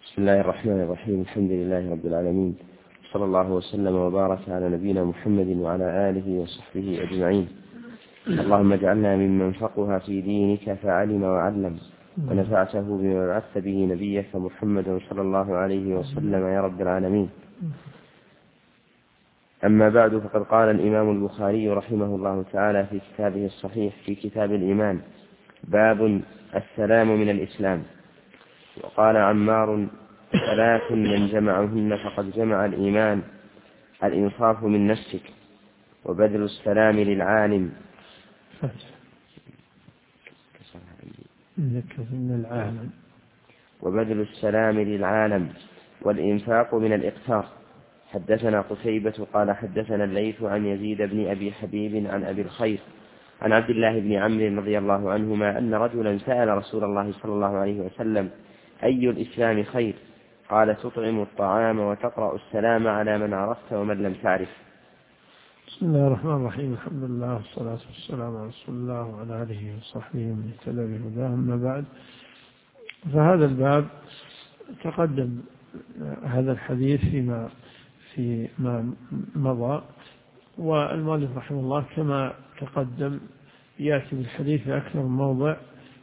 بسم الله الرحمن الرحيم. الحمد لله رب العالمين، صلى الله وسلم وبارك على نبينا محمد وعلى آله وصحبه أجمعين. اللهم اجعلنا ممن فقه في دينك فعلم وعلم، ونفعته بما بعثت به نبيك محمد صلى الله عليه وسلم يا رب العالمين. أما بعد، فقد قال الإمام البخاري رحمه الله تعالى في كتابه الصحيح في كتاب الإيمان: باب السلام من الإسلام. وقال عمار: ثلاث من جمعهن فقد جمع الإيمان: الإنصاف من نفسك، وبذل السلام للعالم والإنفاق من الإقتار. حدثنا قتيبة قال حدثنا الليث عن يزيد بن أبي حبيب عن أبي الخير عن عبد الله بن عمرو رضي الله عنهما أن رجلا سأل رسول الله صلى الله عليه وسلم: أي الإسلام خير؟ قال: تطعم الطعام وتقرأ السلام على من عرفت ومن لم تعرف. بسم الله الرحمن الرحيم. الحمد لله والصلاة والسلام على رسول الله وعلى آله وصحبه ومن اهتدى بهداه. أما بعد، فهذا الباب تقدم هذا الحديث فيما مضى، والمؤلف رحمه الله كما تقدم يأتي بالحديث في أكثر من موضع،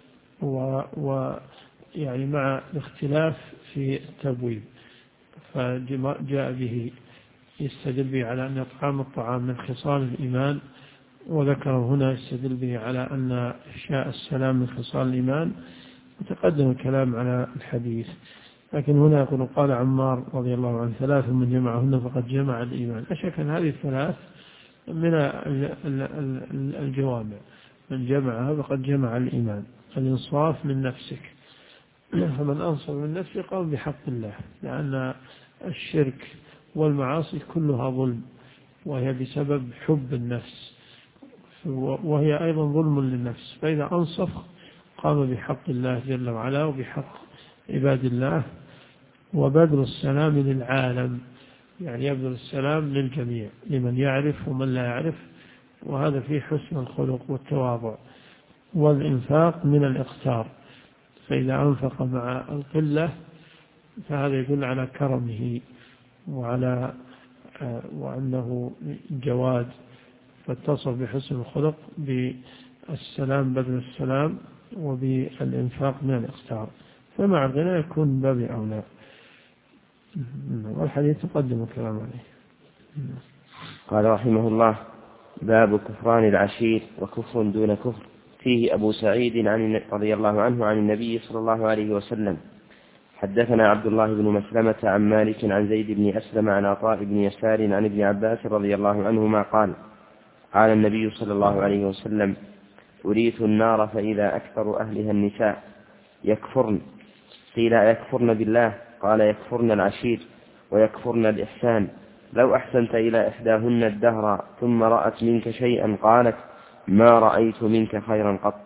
ويعني مع الاختلاف في التبويب، فجاء به يستدل به على أن إطعام الطعام من خصال الإيمان، وذكر هنا يستدل به على أن إفشاء السلام من خصال الإيمان، وتقدم الكلام على الحديث. لكن هنا يقول: قال عمار رضي الله عنه: ثلاث من جمعهن فقد جمع الإيمان. لا شك أن هذه الثلاث من الجوامع، من جمعها فقد جمع الإيمان. الإنصاف من نفسك، فمن أنصف من نفسه قام بحق الله، لأن الشرك والمعاصي كلها ظلم، وهي بسبب حب النفس، وهي أيضا ظلم للنفس. فإذا أنصف قام بحق الله جل وعلا وبحق عباد الله. وبذل السلام للعالم، يعني يبذل السلام للجميع، لمن يعرف ومن لا يعرف، وهذا فيه حسن الخلق والتواضع. والإنفاق من الإقتار، فإذا أنفق مع القلة فهذا يدل على كرمه وأنه جواد، فاتصف بحسن الخلق بالسلام، بذل السلام، وبالإنفاق من الإقتار، فمع الغنى يكون باب أولى. والحديث تقدم الكلام عليه. قال رحمه الله: باب كفران العشير وكفر دون كفر. فيه أبو سعيد رضي الله عنه عن النبي صلى الله عليه وسلم: حدثنا عبد الله بن مسلمة عن مالك عن زيد بن أسلم عن عطاء بن يسار عن ابن عباس رضي الله عنهما قال: قال النبي صلى الله عليه وسلم: أريت النار فإذا أكثر أهلها النساء يكفرن. قيل: يكفرن بالله؟ قال: يكفرن العشير ويكفرن الإحسان. لو أحسنت إلى إحداهن الدهر ثم رأت منك شيئا قالت: ما رأيت منك خيرا قط.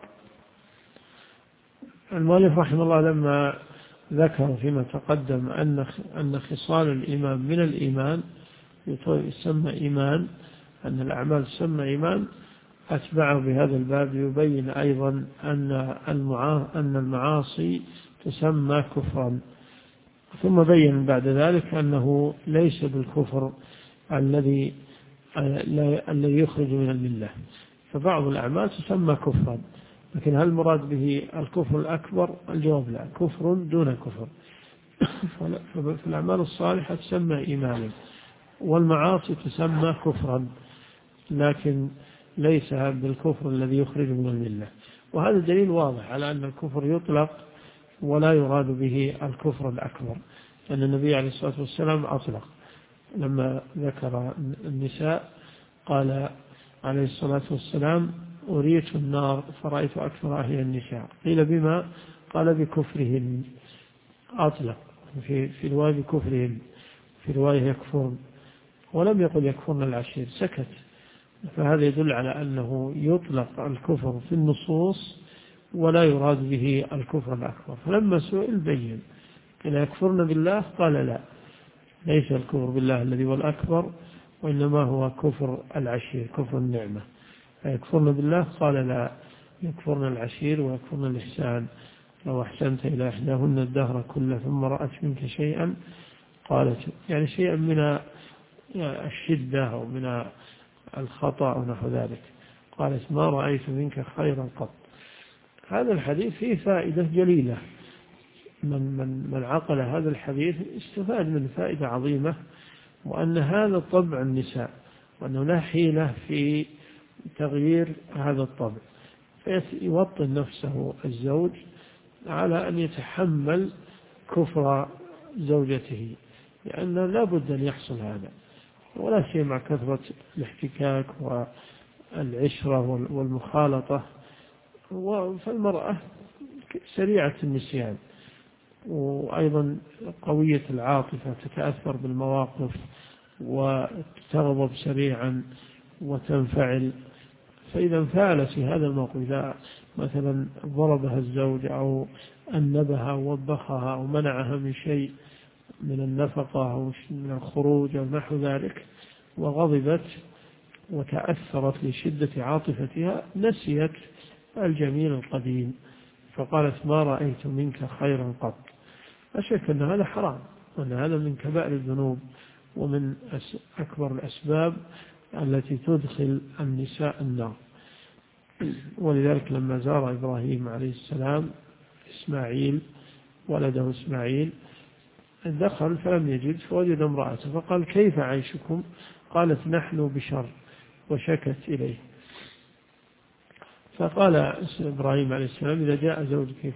المؤلف رحمه الله لما ذكر فيما تقدم أن خصال الإيمان من الإيمان يسمى إيمان، أن الأعمال تسمى إيمان، أتبعه بهذا الباب يبين أيضا أن المعاصي تسمى كفرا، ثم بين بعد ذلك أنه ليس بالكفر الذي يخرج من الملة. فبعض الأعمال تسمى كفرا، لكن هل المراد به الكفر الأكبر؟ الجواب لا، كفر دون كفر. فالأعمال الصالحة تسمى إيمانا، والمعاصي تسمى كفرا، لكن ليس بالكفر الذي يخرج من الملة. وهذا دليل واضح على أن الكفر يطلق ولا يراد به الكفر الأكبر، لأن النبي عليه الصلاة والسلام أطلق لما ذكر النساء، قال عليه الصلاة والسلام: أريت النار فرأيت أكثر أهلها النساء. قيل: بما؟ قال: بكفرهن. أطلق في رواية بكفرهن، في رواية يكفرن، ولم يقل يكفرن العشير، سكت. فهذا يدل على أنه يطلق الكفر في النصوص ولا يراد به الكفر الأكبر. فلما سئل بين: قيل: يكفرن بالله؟ قال: لا، ليس الكفر بالله الذي هو الأكبر، وإنما هو كفر العشير، كفر النعمة. يكفرن بالله؟ قال: لا، يكفرن العشير ويكفرن الإحسان. لو أحسنت إلى إحداهن الدهر كله ثم رأت منك شيئا قالت يعني شيئا من الشدة أو من الخطأ أو نحو ذلك، قالت ما رأيت منك خيرا قط. هذا الحديث فيه فائدة جليلة، من عقل هذا الحديث استفاد من فائدة عظيمة، وأن هذا طبع النساء، وأنه لا حيلة في تغيير هذا الطبع، فيوطن نفسه الزوج على أن يتحمل كفر زوجته، لأنه لا بد أن يحصل هذا، ولا شيء مع كثرة الاحتكاك والعشرة والمخالطة. فالمرأة سريعة النسيان، وأيضا قوية العاطفة، تتأثر بالمواقف وتغضب سريعا وتنفعل. فإذا انفعل في هذا الموقف، إذا مثلا ضربها الزوج أو أنبها أو وبخها أو منعها من شيء من النفقة أو من الخروج أو نحو ذلك، وغضبت وتأثرت لشدة عاطفتها، نسيت الجميل القديم فقالت ما رأيت منك خيرا قط. لا شك أن هذا حرام، وأن هذا من كبائر الذنوب ومن أكبر الأسباب التي تدخل النساء النار. ولذلك لما زار إبراهيم عليه السلام إسماعيل ولده إسماعيل، دخل فلم يجد، فوجد امرأته فقال كيف عيشكم؟ قالت نحن بشر، وشكت إليه. فقال إبراهيم عليه السلام إذا جاء زوجك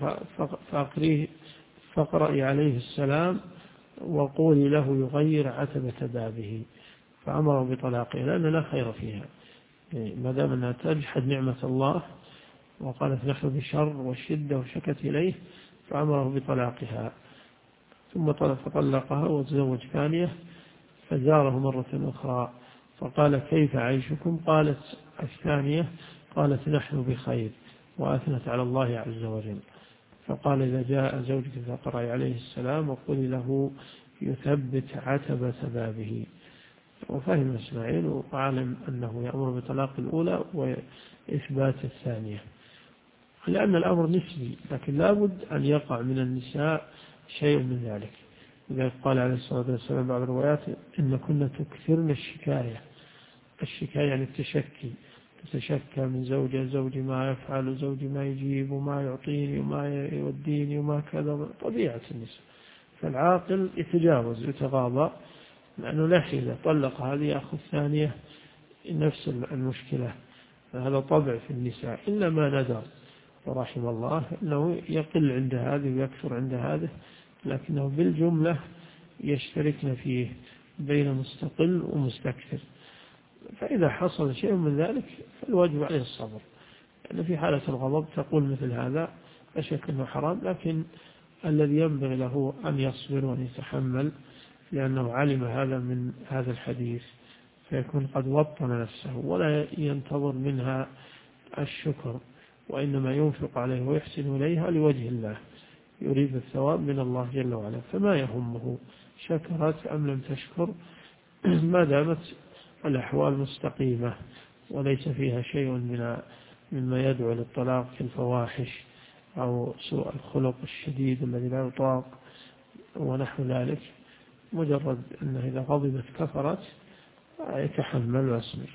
فاقرأي عليه السلام وقولي له يغير عتبة بابه، فأمره بطلاقه، لأن لا خير فيها ما دام أنها تجحد نعمة الله، وقالت نحن بشر والشدة وشكت إليه، فأمره بطلاقها. ثم فطلقها وتزوج ثانية، فزاره مرة أخرى فقال كيف عيشكم؟ قالت الثانية قالت نحن بخير، وأثنت على الله عز وجل. فقال إذا جاء زوجك فاقرأي عليه السلام وقولي له يثبت عتبة بابه. وفهم إسماعيل وعلم أنه يأمر بطلاق الأولى وإثبات الثانية، لأن الأمر نسبي، لكن لابد أن يقع من النساء شيء من ذلك. لذلك قال عليه الصلاة والسلام بعض الروايات إن كنا تكثرن الشكاية يعني التشكي، تتشكى من زوجي ما يفعل، زوجي ما يجيب وما يعطيني وما يوديني وما كذا، طبيعة النساء. فالعاقل يتجاوز يتغاضى، لأنه لا حيلة، طلق هذه يأخذ ثانية نفس المشكلة. هذا طبع في النساء، إلا ما ندر ورحم الله أنه يقل عند هذه ويكثر عند هذه، لكنه بالجملة يشتركن فيه بين مستقل ومستكثر. فإذا حصل شيء من ذلك فالواجب عليه الصبر، لأن في حالة الغضب تقول مثل هذا لا شك أنه حرام، لكن الذي ينبغي له أن يصبر وأن يتحمل، لأنه علم هذا من هذا الحديث، فيكون قد وطن نفسه ولا ينتظر منها الشكر، وإنما ينفق عليه ويحسن إليها لوجه الله، يريد الثواب من الله جل وعلا، فما يهمه شكرت أم لم تشكر ما دامت الأحوال مستقيمة وليس فيها شيء مما يدعو للطلاق كالفواحش أو سوء الخلق الشديد الذي لا يطاق ونحو ذلك. مجرد أنه إذا غضبت كفرت يتحمل ويصبر.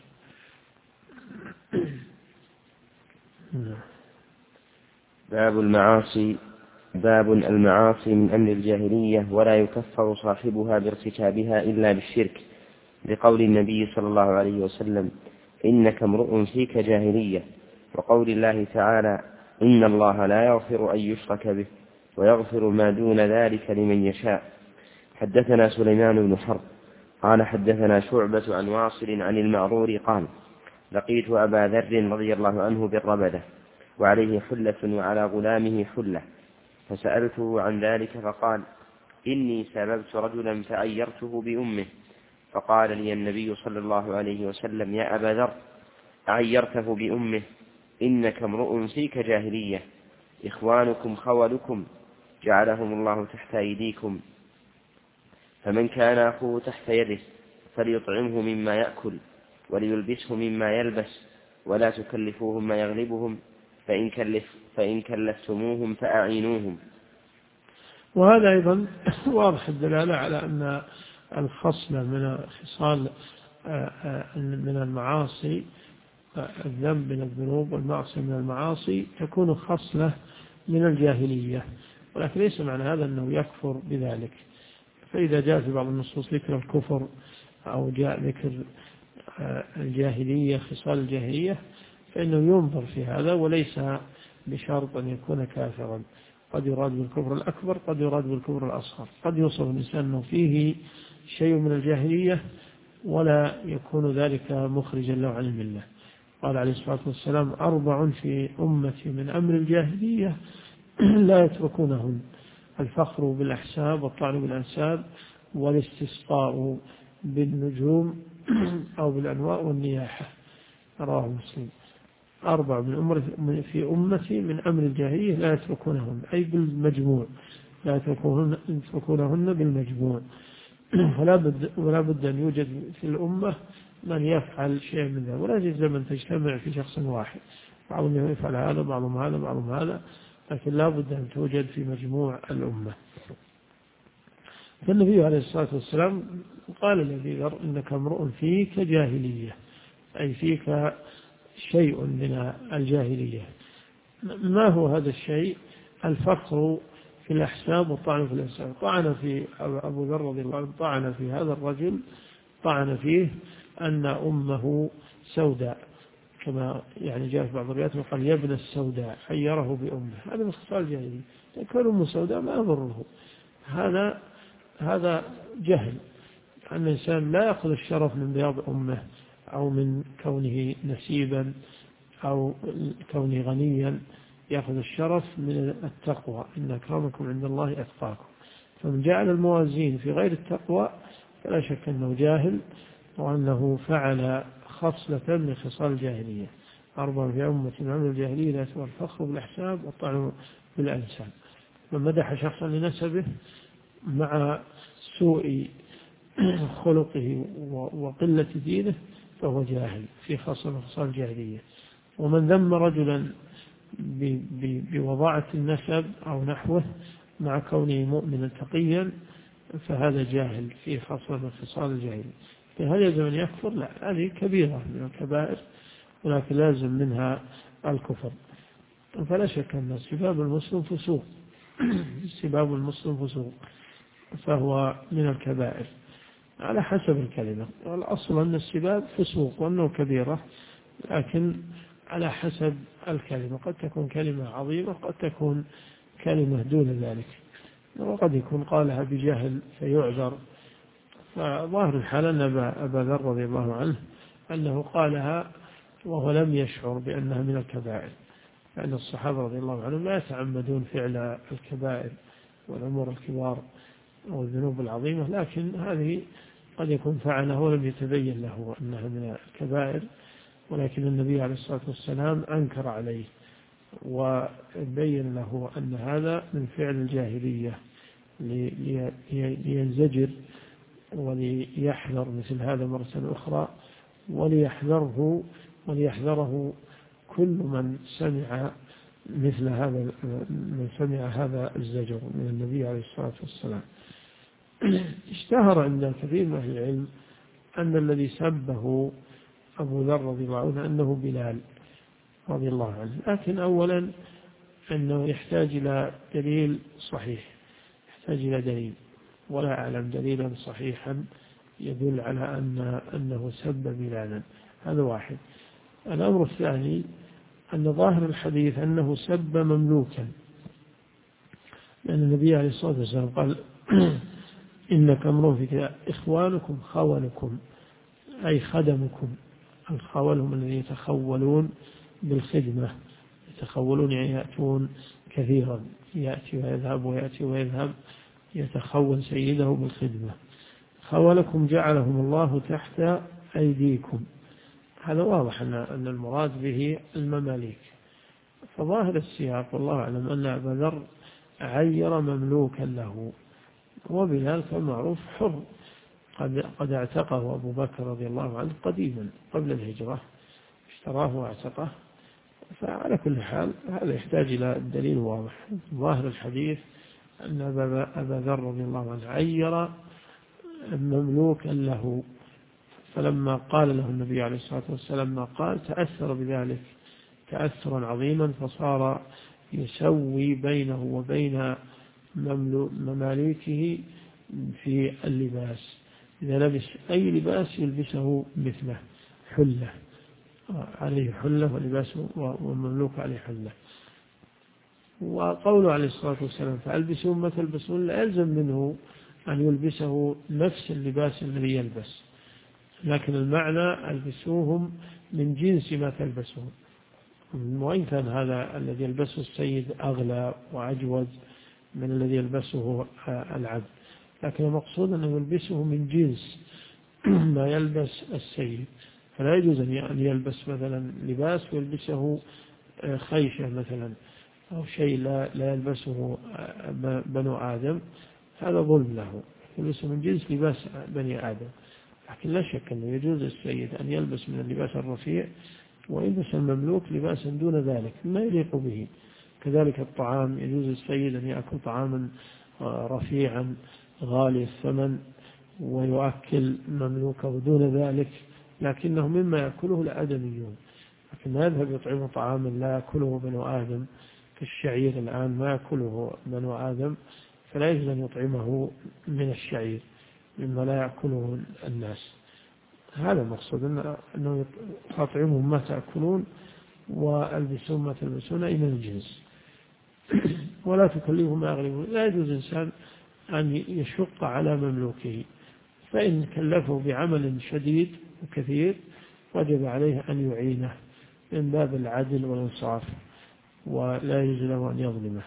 باب المعاصي. باب المعاصي من أمر الجاهلية، ولا يكفر صاحبها بارتكابها إلا بالشرك، لقول النبي صلى الله عليه وسلم إنك امرؤ فيك جاهلية، وقول الله تعالى إن الله لا يغفر أن يشرك به ويغفر ما دون ذلك لمن يشاء. حدثنا سليمان بن حرب قال حدثنا شعبة عن واصل عن المعرور قال لقيت أبا ذر رضي الله عنه بالربدة وعليه حلة وعلى غلامه حلة، فسألته عن ذلك فقال إني سببت رجلا فأيرته بأمه، فقال لي النبي صلى الله عليه وسلم يا أبا ذر أعيرته بأمه؟ إنك امرؤ فيك جاهلية، إخوانكم خولكم جعلهم الله تحت أيديكم، فمن كان أخوه تحت يده فليطعمه مما يأكل وليلبسه مما يلبس، ولا تكلفوهم ما يغلبهم، فإن كلفتموهم فأعينوهم. وهذا أيضا واضح الدلالة على أن الخصلة من خصال من المعاصي، الذنب من الذنوب والمعصية من المعاصي، تكون خصلة من الجاهلية، ولكن ليس معنى هذا أنه يكفر بذلك. فإذا جاء في بعض النصوص ذكر الكفر أو جاء ذكر الجاهلية، خصال الجاهلية، فإنه ينظر في هذا، وليس بشرط أن يكون كافرا. قد يراد بالكفر الأكبر، قد يراد بالكفر الأصغر، قد يوصف الإنسان أنه فيه شيء من الجاهلية ولا يكون ذلك مخرجا له عن الملة. قال عليه الصلاة والسلام: 4 في أمتي من أمر الجاهلية لا يتركونهن: الفخر بالأحساب والطعن بالأنساب والاستسقاء بالنجوم أو بالأنواء والنياحة. رواه مسلم. 4 من أمر في أمتي من أمر الجاهلية لا يتركونهن، أي بالمجموع، لا يتركونهن بالمجموع. ولا بد أن يوجد في الأمة من يفعل شيء من ذلك، ولا يجوز من تجتمع في شخص واحد، بعضهم يفعل هذا، بعضهم هذا، بعضهم هذا، لكن لا بد أن توجد في مجموع الأمة. فالنبي عليه الصلاة والسلام قال لأبي ذر: إنك امرؤ فيك جاهلية، أي فيك شيء من الجاهلية. ما هو هذا الشيء؟ الفخر في الأحساب والطعن في الأنساب. طعن في أبو ذر رضي الله عنه، طعن في هذا الرجل، طعن فيه أن أمه سوداء، كما يعني جاء في بعض الروايات وقال: يا ابن السوداء، حيره بأمه. هذا من خصال الجاهلية. كون أمه سوداء ما يضره، هذا جهل. أن الإنسان لا يأخذ الشرف من بياض أمه، أو من كونه نسيبا، أو كونه غنيا، يأخذ الشرف من التقوى: إن أكرمكم عند الله أتقاكم. فمن جعل الموازين في غير التقوى فلا شك أنه جاهل، وأنه فعل خصلة من خصال الجاهلية. 4 في أمة من أمر الجاهلية لا يتبع: الفخر بالأحساب والطعن بالأنساب. من مدح شخصا لنسبه مع سوء خلقه وقلة دينه فهو جاهل في خصال الجاهلية. ومن ذم رجلا بوضاعة النسب أو نحوه مع كونه مؤمنا تقيا فهذا جاهل في خصال الجاهلية. فهل يلزم أن يكفر؟ لا، هذه كبيرة من الكبائر، ولكن لازم منها الكفر. فلا شك أن سباب المسلم فسوق سباب المسلم فسوق، فهو من الكبائر على حسب الكلمة. والأصل أن السباب فسوق وأنه كبيرة، لكن على حسب الكلمة. قد تكون كلمة عظيمة، قد تكون كلمة دون ذلك، وقد يكون قالها بجهل فيعذر. فظاهر الحال أن أبا ذر رضي الله عنه أنه قالها وهو لم يشعر بأنها من الكبائر، لأن الصحابة رضي الله عنهم لا يتعمدون فعل الكبائر والأمور الكبار والذنوب العظيمة، لكن هذه قد يكون فعلها ولم يتبين له أنها من الكبائر، ولكن النبي عليه الصلاة والسلام أنكر عليه وبين له أن هذا من فعل الجاهلية لينزجر وليحذر مثل هذا مرة أخرى، وليحذره كل من سمع مثل هذا، من سمع هذا الزجر من النبي عليه الصلاة والسلام. اشتهر عند كثير من أهل العلم أن الذي سبه أبو ذر رضي الله عنه أنه بلال رضي الله عنه، لكن أولا أنه يحتاج إلى دليل صحيح، يحتاج إلى دليل، ولا أعلم دليلا صحيحا يدل على أنه سب بلالا. هذا واحد. الأمر الثاني أن ظاهر الحديث أنه سب مملوكا، لأن النبي عليه الصلاة والسلام قال: إنك امرؤ فيك إخوانكم خونكم، أي خدمكم. الخول هم الذين يتخولون بالخدمة، يتخولون يعني يأتون كثيرا، يأتي ويذهب ويأتي ويذهب، يتخول سيده بالخدمة. خولكم جعلهم الله تحت أيديكم. هذا واضح أن المراد به المماليك. فظاهر السياق والله أعلم أن أبا ذر عير مملوكا له، وبلال كالمعروف حر، قد اعتقه أبو بكر رضي الله عنه قديما قبل الهجرة، اشتراه واعتقه، فعلى كل حال هذا يحتاج إلى دليل واضح. ظاهر الحديث أن أبا ذر رضي الله عنه عير مملوكا له، فلما قال له النبي عليه الصلاة والسلام ما قال تأثر بذلك تأثرا عظيما، فصار يسوي بينه وبين مماليكه في اللباس. إذا لبس أي لباس يلبسه مثله، حلة عليه حلة ولباسه ومملوك عليه حلة. وقوله عليه الصلاة والسلام فألبسون ما تلبسون لا يلزم منه أن يلبسه نفس اللباس الذي يلبس، لكن المعنى ألبسوهم من جنس ما تلبسون، وإن كان هذا الذي يلبسه السيد أغلى وأجود من الذي يلبسه العبد، لكن المقصود أنه يلبسه من جنس ما يلبس السيد. فلا يجوز أن يلبس مثلا لباس ويلبسه خيشة مثلا أو شيء لا يلبسه بنو آدم، هذا ظلم له، يلبسه من جنس لباس بني آدم. لكن لا شك أنه يجوز السيد أن يلبس من اللباس الرفيع ويلبس المملوك لباسا دون ذلك ما يليق به. كذلك الطعام يجوز السيد أن يأكل طعاما رفيعا غالي الثمن ويؤكل مملوكه دون ذلك، لكنه مما يأكله الآدميون. لكن ما يذهب يطعم طعاما لا يأكله بنو آدم كالشعير الآن ما يأكله بنو آدم، فلا يجوز أن يطعمه من الشعير مما لا يأكله الناس. هذا المقصود أنه أطعمهم ما تأكلون وألبسون ما تلبسون إلى الجنس ولا تكلفهم ما يغلبون. لا يجوز إنسان أن يشق على مملوكه، فإن كلفه بعمل شديد وكثير وجب عليه أن يعينه من باب العدل والإنصاف، ولا يجوز له أن يظلمه.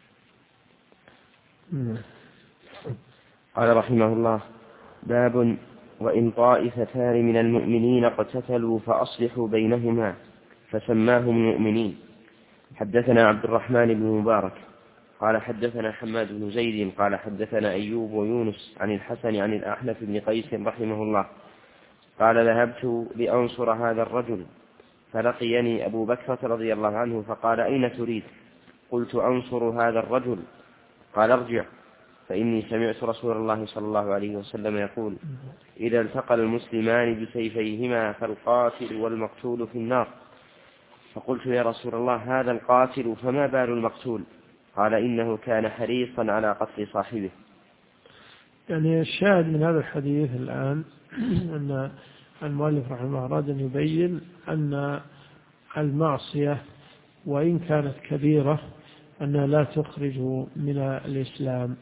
قال رحمه الله: باب وإن طائفتان من المؤمنين اقتتلوا فأصلحوا بينهما فسماهم المؤمنين. حدثنا عبد الرحمن بن مبارك قال حدثنا حماد بن زيد قال حدثنا أيوب ويونس عن الحسن عن الأحنف بن قيس رحمه الله قال: ذهبت لأنصر هذا الرجل فلقيني أبو بكرة رضي الله عنه فقال: أين تريد؟ قلت: أنصر هذا الرجل. قال: ارجع فإني سمعت رسول الله صلى الله عليه وسلم يقول: إذا التقى المسلمان بسيفيهما فالقاتل والمقتول في النار. فقلت: يا رسول الله هذا القاتل فما بال المقتول؟ قال: إنه كان حريصا على قتل صاحبه. يعني الشاهد من هذا الحديث الآن أن المؤلف رحمه الله أراد أن يبين أن المعصية وإن كانت كبيرة أنها لا تخرج من الإسلام،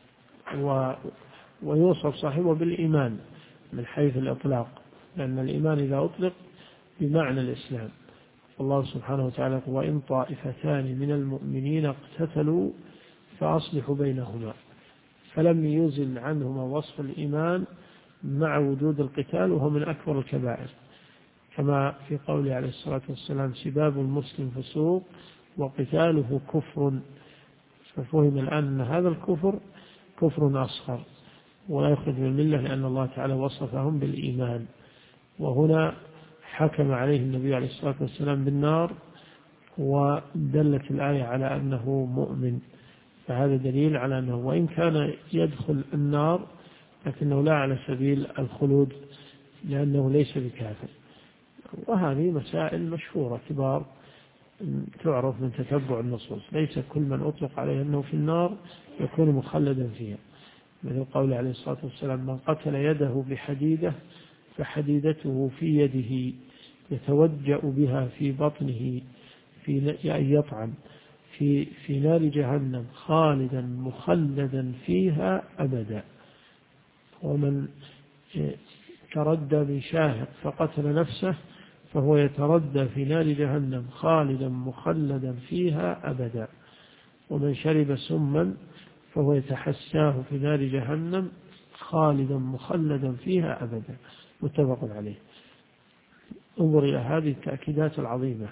ويوصف صاحبه بالإيمان من حيث الإطلاق، لأن الإيمان إذا أطلق بمعنى الإسلام. الله سبحانه وتعالى يقول: وإن طائفتان من المؤمنين اقتتلوا فأصلحوا بينهما، فلم يزل عنهما وصف الإيمان مع وجود القتال، وهو من أكبر الكبائر، كما في قوله عليه الصلاة والسلام: سباب المسلم فسوق وقتاله كفر. ففهم الآن أن هذا الكفر كفر أصغر ولا يخرج من الملة، لأن الله تعالى وصفهم بالإيمان. وهنا حكم عليه النبي عليه الصلاة والسلام بالنار، ودلت الآية على أنه مؤمن، فهذا دليل على أنه وإن كان يدخل النار لكنه لا على سبيل الخلود، لأنه ليس بكافر. وهذه مسائل مشهورة كبار تعرف من تتبع النصوص. ليس كل من أطلق عليه أنه في النار يكون مخلدا فيها، مثل قول عليه الصلاة والسلام: من قتل يده بحديدة فحديدته في يده يتوجأ بها في بطنه يعني يطعن في نار جهنم خالدا مخلدا فيها أبدا. ومن تردى من شاهق فقتل نفسه فهو يتردى في نار جهنم خالدا مخلدا فيها أبدا. ومن شرب سما فهو يتحساه في نار جهنم خالدا مخلدا فيها أبدا. متفق عليه. انظر إلى هذه التأكيدات العظيمة.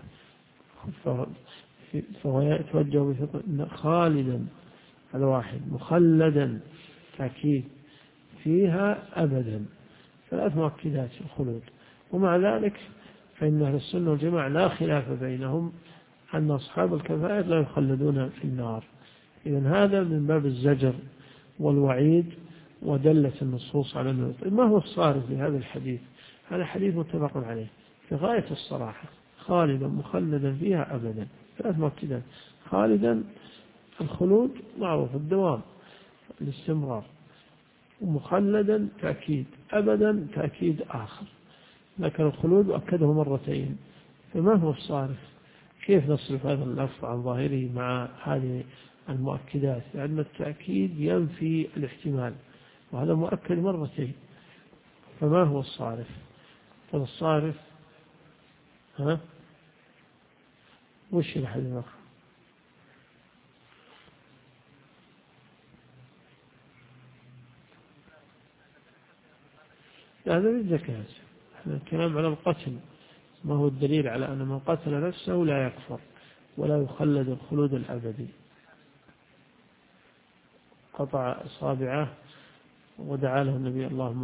فهو يتوجه خالدا هذا واحد، مخلدا تأكيد، فيها أبدا، ثلاث مؤكدات الخلود. ومع ذلك فإن أهل السنة والجماعة لا خلاف بينهم أن أصحاب الكبائر لا يخلدون في النار. إذن هذا من باب الزجر والوعيد، ودلت النصوص على أنه. ما هو الصارف لهذا الحديث؟ هذا حديث متفق عليه في غاية الصراحة: خالدا مخلدا فيها أبدا. 3 مؤكدات: خالدا الخلود معروف الدوام الاستمرار، ومخلدا تأكيد، أبدا تأكيد آخر، لكن الخلود أكده 2 مرتين. فما هو الصارف؟ كيف نصرف هذا اللفظ عن ظاهره مع هذه المؤكدات؟ لأن التأكيد ينفي الاحتمال، وهذا مؤكد 2 مرتين. فما هو الصارف؟ فالصارف وش الحديث الآخر؟ هذا بالزكاة. الكلام على القتل، ما هو الدليل على أن من قتل نفسه لا يكفر ولا يخلد الخلود الأبدي؟ قطع إصابعه ودعا له النبي: اللهم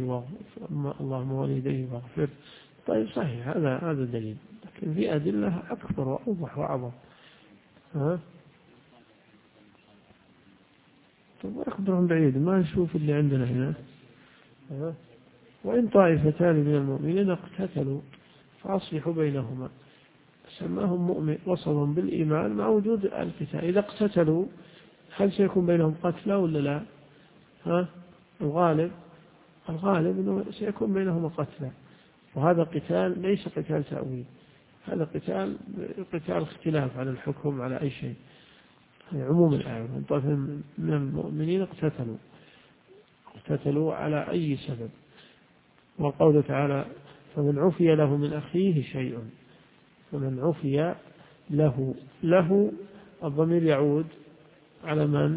وليديه واغفر. طيب صحيح، هذا دليل، لكن في أدلة أكبر وأوضح وأعظم. طيب أخبرهم بعيد، ما نشوف اللي عندنا هنا. وإن طائفتان من المؤمنين اقتتلوا فأصلحوا بينهما. سماهم مؤمن، وصلهم بالإيمان مع وجود القتال. إذا اقتتلوا هل سيكون بينهم قتلى ولا لا؟ الغالب أنه سيكون بينهما قتلى. وهذا قتال ليس قتال تأويل، هذا قتال اختلاف على الحكم على أي شيء. عموم الآية: من طائفة من المؤمنين اقتتلوا على أي سبب. وقوله تعالى: فمن عفي له من أخيه شيء. فمن عفي له الضمير يعود على من؟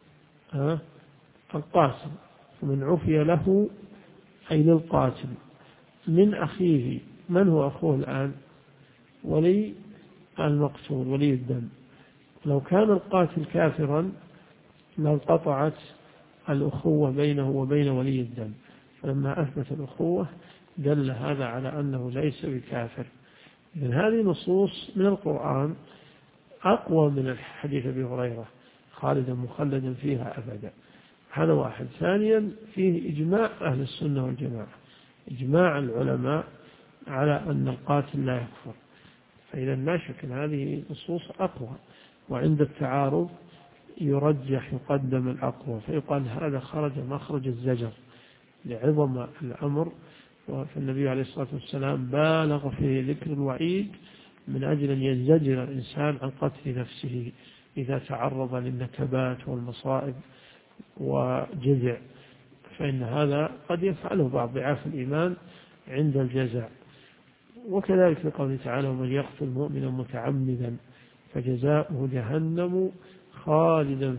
القاتل. فمن عفي له أي للقاتل من أخيه. من هو أخوه الآن؟ ولي المقتول، ولي الدم. لو كان القاتل كافرا لانقطعت الأخوة بينه وبين ولي الدم، فلما أثبت الأخوة دل هذا على أنه ليس بكافر. إذن هذه نصوص من القرآن أقوى من الحديث أبي هريرة: خالدا مخلدا فيها أبدا. هذا واحد. ثانيا، فيه إجماع أهل السنة والجماعة، إجماع العلماء على أن القاتل لا يكفر. فإذا لا شك أن هذه نصوص أقوى، وعند التعارض يقدم الأقوى، فيقال هذا خرج مخرج الزجر لعظم الأمر. فالنبي عليه الصلاة والسلام بالغ في ذكر الوعيد من أجل أن يزجر الإنسان عن قتل نفسه إذا تعرض للنكبات والمصائب وجزع، فإن هذا قد يفعله بعض ضعاف الإيمان عند الجزع. وكذلك في قوله تعالى: ومن يقتل مؤمنا متعمدا فجزاؤه جهنم خالدا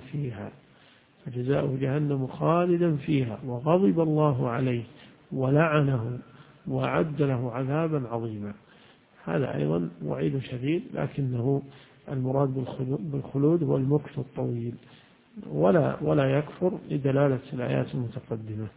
فيها وغضب الله عليه ولعنه وأعد له عذابا عظيما. هذا أيضا وعيد شديد، لكنه المراد بالخلود هو المكث الطويل، ولا يكفر لدلالة الآيات المتقدمة.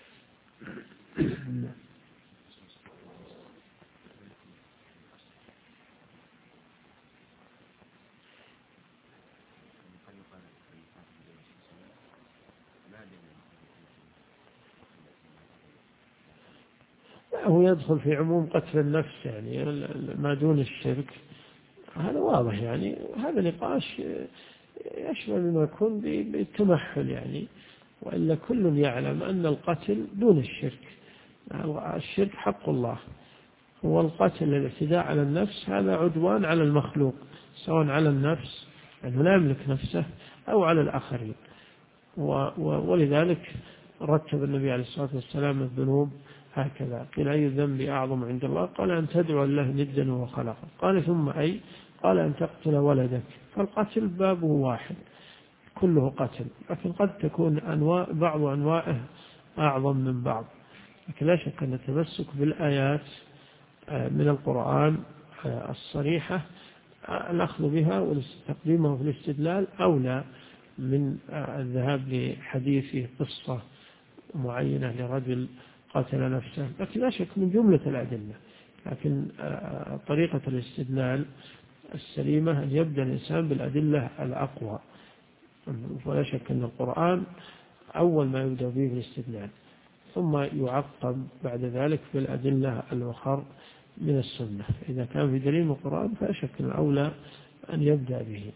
هو يدخل في عموم قتل النفس، يعني ما دون الشرك، هذا واضح. يعني هذا نقاش يشمل ما يكون بالتمحل، يعني وإلا كل يعلم أن القتل دون الشرك. الشرك حق الله، هو القتل الاعتداء على النفس، هذا عدوان على المخلوق، سواء على النفس أنه لا يملك نفسه أو على الآخرين. ولذلك رتب النبي عليه الصلاة والسلام الذنوب هكذا: قيل أي الذنب أعظم عند الله؟ قال أن تدعو الله ندا وهو خلقك. قال ثم أي؟ قال أن تقتل ولدك. فالقتل بابه واحد، كله قتل، لكن قد تكون بعض أنواعه أعظم من بعض. لكن لا شك أن التمسك بالآيات من القرآن الصريحة، الأخذ بها واستقديمه في الاستدلال أولى من الذهاب لحديث قصة معينة لرجل قتل نفسه. لكن لا شك من جملة الأدلة، لكن طريقة الاستدلال السليمة أن يبدأ الإنسان بالأدلة الأقوى، ولا شك أن القرآن أول ما يبدأ به الاستدلال، ثم يعقب بعد ذلك بالأدلة الأخرى من السنة. إذا كان في دليل من القرآن فلا شك أن الأولى أن يبدأ به.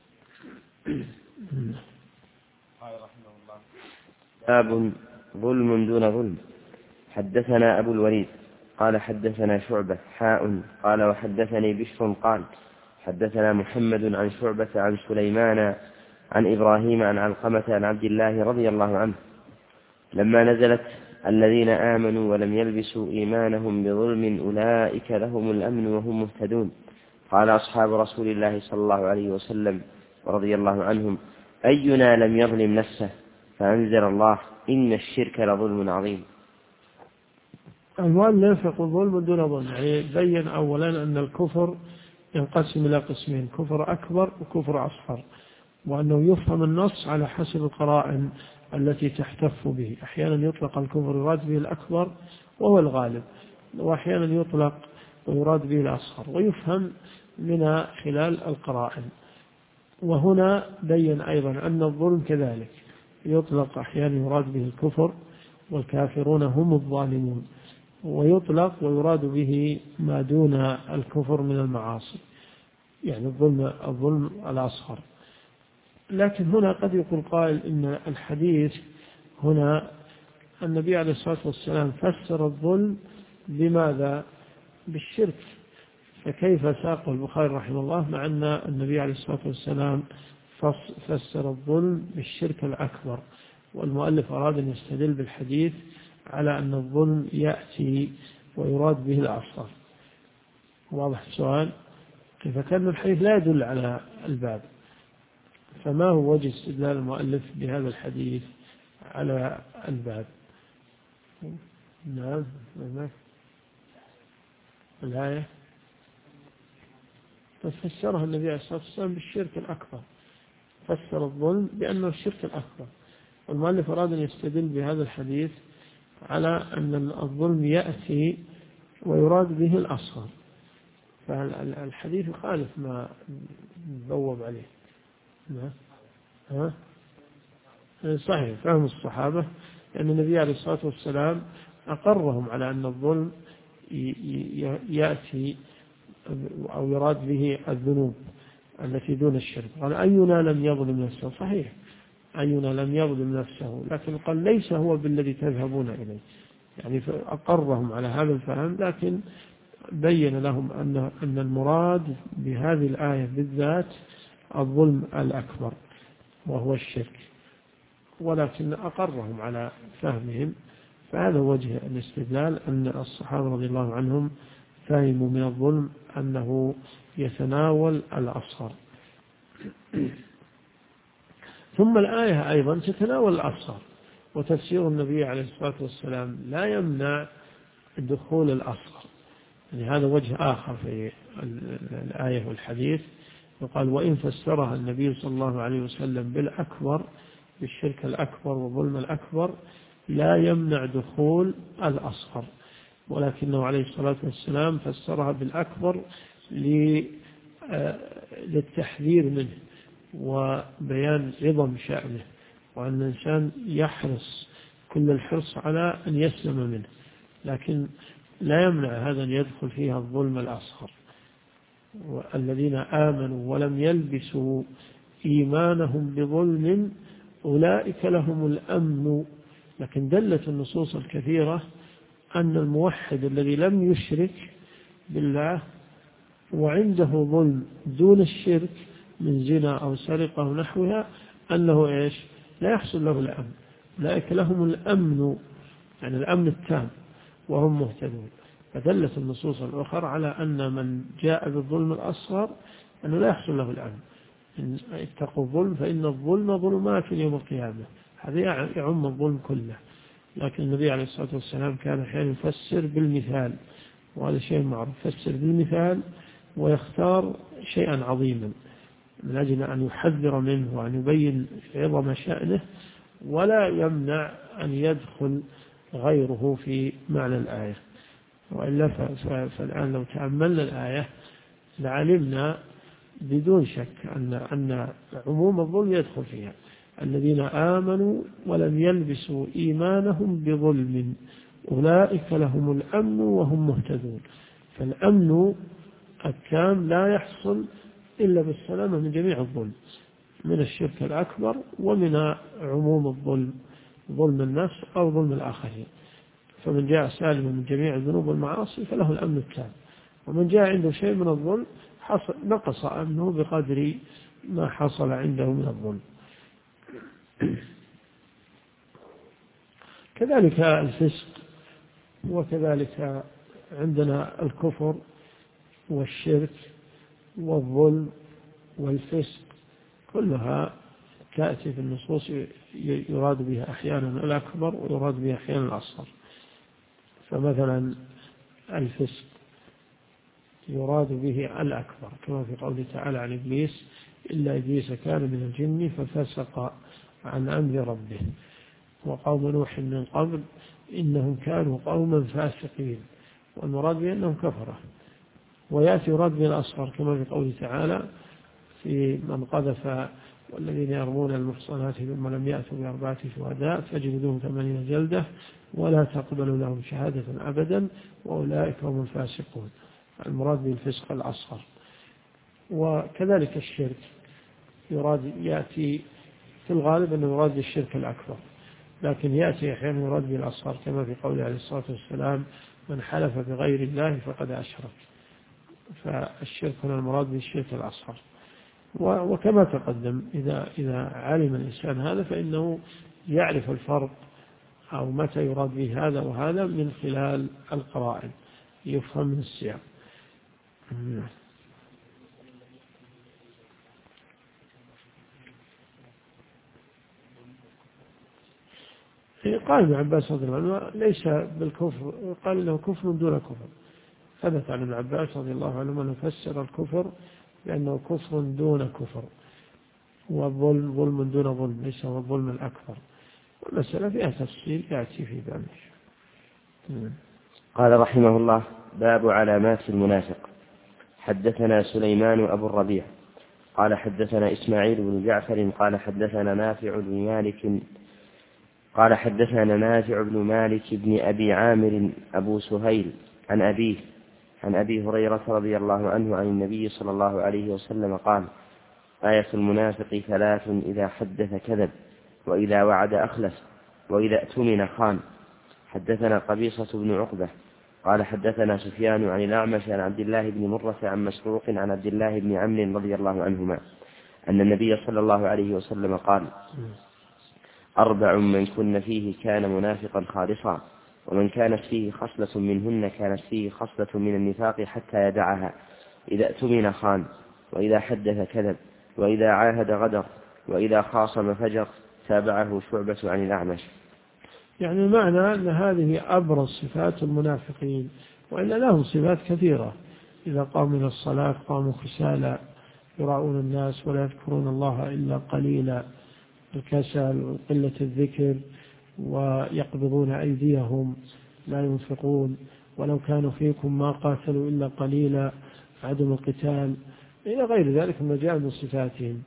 قال رحمه الله: باب ظلم دون ظلم. حدثنا أبو الوليد قال حدثنا شعبة قال وحدثني بشر قال حدثنا محمد عن شعبة عن سليمان عن إبراهيم عن علقمة عن عبد الله رضي الله عنه لما نزلت الذين آمنوا ولم يلبسوا إيمانهم بظلم أولئك لهم الأمن وهم مهتدون. قال أصحاب رسول الله صلى الله عليه وسلم رضي الله عنهم: أينا لم يظلم نفسه؟ فأنزل الله: إن الشرك لظلم عظيم. المؤلف يقول ظلم دون ظلم، يعني بين أولا أن الكفر ينقسم إلى قسمين: كفر أكبر وكفر أصغر، وأنه يفهم النص على حسب القرائن التي تحتف به. أحيانا يطلق الكفر يراد به الأكبر وهو الغالب، وأحيانا يطلق ويراد به الأصغر، ويفهم من خلال القرائن. وهنا بين أيضا أن الظلم كذلك يطلق أحيانا يراد به الكفر والكافرون هم الظالمون، ويطلق ويراد به ما دون الكفر من المعاصي، يعني الظلم الأصغر. لكن هنا قد يقول قائل إن الحديث هنا النبي عليه الصلاة والسلام فسر الظلم بماذا؟ بالشرك، فكيف ساق البخاري رحمه الله مع أن النبي عليه الصلاة والسلام فسر الظلم بالشرك الأكبر، والمؤلف أراد أن يستدل بالحديث على أن الظلم يأتي ويراد به الأصغر. واضح السؤال؟ كيف كان الحديث لا يدل على الباب، فما هو وجه استدلال المؤلف بهذا الحديث على الباب؟ نعم، الآية فسرها النبي عليه الصلاة والسلام بالشرك الأكبر، فسر الظلم بأنه الشرك الأكبر، والمؤلف أراد أن يستدل بهذا الحديث على أن الظلم يأتي ويراد به الأصغر، فالحديث يخالف ما بوب عليه. صحيح، فهم الصحابة لأن النبي عليه الصلاة والسلام أقرهم على أن الظلم يأتي أو يراد به الذنوب التي دون الشرك. قال: أينا لم يظلم نفسه؟ صحيح، أينا لم يظلم نفسه، لكن قال: ليس هو بالذي تذهبون إليه، يعني أقرهم على هذا الفهم، لكن بين لهم أن المراد بهذه الآية بالذات الظلم الأكبر وهو الشرك، ولكن أقرهم على فهمهم. فهذا وجه الاستدلال، أن الصحابة رضي الله عنهم فهموا من الظلم أنه يتناول الأصغر. ثم الآية أيضا تتناول الأصغر، وتفسير النبي عليه الصلاة والسلام لا يمنع دخول الأصغر، يعني هذا وجه آخر في الآية والحديث. يقال: وإن فسرها النبي صلى الله عليه وسلم بالأكبر، بالشرك الأكبر والظلم الأكبر، لا يمنع دخول الأصغر، ولكنه عليه الصلاة والسلام فسرها بالأكبر للتحذير منه وبيان عظم شأنه، وأن الإنسان يحرص كل الحرص على أن يسلم منه، لكن لا يمنع هذا أن يدخل فيها الظلم الأصغر. والذين آمنوا ولم يلبسوا إيمانهم بظلم أولئك لهم الأمن. لكن دلت النصوص الكثيرة أن الموحد الذي لم يشرك بالله وعنده ظلم دون الشرك من زنا أو سرقة أو نحوها، أنه إيش؟ لا يحصل له الأمن. أولئك لهم الأمن، يعني الأمن التام، وهم مهتدون. فدلت النصوص الأخرى على أن من جاء بالظلم الأصغر أنه لا يحصل له الأمن. إن اتقوا الظلم فإن الظلم ظلمات يوم القيامة، هذا يعم الظلم كله. لكن النبي عليه الصلاة والسلام كان أحيانا يفسر بالمثال، وهذا شيء معروف، يفسر بالمثال ويختار شيئا عظيما من أجل أن يحذر منه وأن يبين عظم شأنه، ولا يمنع أن يدخل غيره في معنى الآية. وإلا فالآن لو تأملنا الآية لعلمنا بدون شك أن عموم الظلم يدخل فيها. الذين آمنوا ولم يلبسوا إيمانهم بظلم أولئك لهم الأمن وهم مهتدون. فالأمن التام لا يحصل إلا بالسلامة من جميع الظلم، من الشرك الأكبر ومن عموم الظلم، ظلم النفس أو ظلم الآخرين. فمن جاء سالما من جميع الذنوب والمعاصي فله الأمن التام، ومن جاء عنده شيء من الظلم نقص أمنه بقدر ما حصل عنده من الظلم. كذلك الفسق، وكذلك عندنا الكفر والشرك والظلم والفسق، كلها تأتي في النصوص يراد بها أحيانا الأكبر ويراد بها أحيانا الأصغر. فمثلا الفسق يراد به الأكبر كما في قوله تعالى عن إبليس إلا إبليس كان من الجن ففسق عن أمر ربه، وقوم نوح من قبل إنهم كانوا قوما فاسقين، والمراد به أنهم كفرة. ويأتي يراد به الأصغر كما في قوله تعالى في من قذف والذين يرمون المحصنات ثم لم يأتوا بأربعة شهداء فاجلدوهم 80 جلدة ولا تقبلوا لهم شهادة أبدا وأولئك هم الفاسقون. المراد بالفسق الأصغر. وكذلك الشرك يأتي في الغالب أنه يراد بالشرك الأكبر، لكن يأتي أحيانا يراد بالأصغر كما في قوله عليه الصلاة والسلام من حلف بغير الله فقد أشرك. فالشرك هنا المراد بالشرك الأصغر. وكما تقدم إذا علم الإنسان هذا فإنه يعرف الفرق أو متى يراد به هذا وهذا من خلال القرائن، يفهم من السياق. قال ابن عباس رضي الله عنه ليس بالكفر، قال له كفر دون كفر. ثبت عن ابن عباس رضي الله عنه أنه فسر الكفر لأنه كفر دون كفر، والظلم ظلم دون ظلم، ليس هو الظلم الأكبر. والمسألة فيها تفصيل يأتي في ذلك. قال رحمه الله: باب علامات المنافق. حدثنا سليمان أبو الربيع قال حدثنا إسماعيل بن جعفر قال حدثنا نافع بن مالك بن أبي عامر أبو سهيل عن أبي هريرة رضي الله عنه عن النبي صلى الله عليه وسلم قال: آية المنافق 3: إذا حدث كذب، وإذا وعد أخلف، وإذا اؤتمن خان. حدثنا قبيصة بن عقبة قال حدثنا سفيان عن الأعمش عن عبد الله بن مرة عن مسروق عن عبد الله بن عمرو رضي الله عنهما أن النبي صلى الله عليه وسلم قال: 4 من كن فيه كان منافقا خالصا، ومن كانت فيه خصلة منهن كانت فيه خصلة من النفاق حتى يدعها: إذا اؤتمن خان، وإذا حدث كذب، وإذا عاهد غدر، وإذا خاصم فجر. تابعه شعبة عن الأعمش. يعني المعنى أن هذه أبرز صفات المنافقين، وإلا لهم صفات كثيرة. إذا قاموا إلى الصلاة قاموا كسالى يراؤون الناس ولا يذكرون الله إلا قليلا، الكسل وقلة الذكر، ويقبضون أيديهم لا ينفقون، ولو كانوا فيكم ما قاتلوا إلا قليلا، عدم القتال، إلى غير ذلك ما جاء من صفاتهم.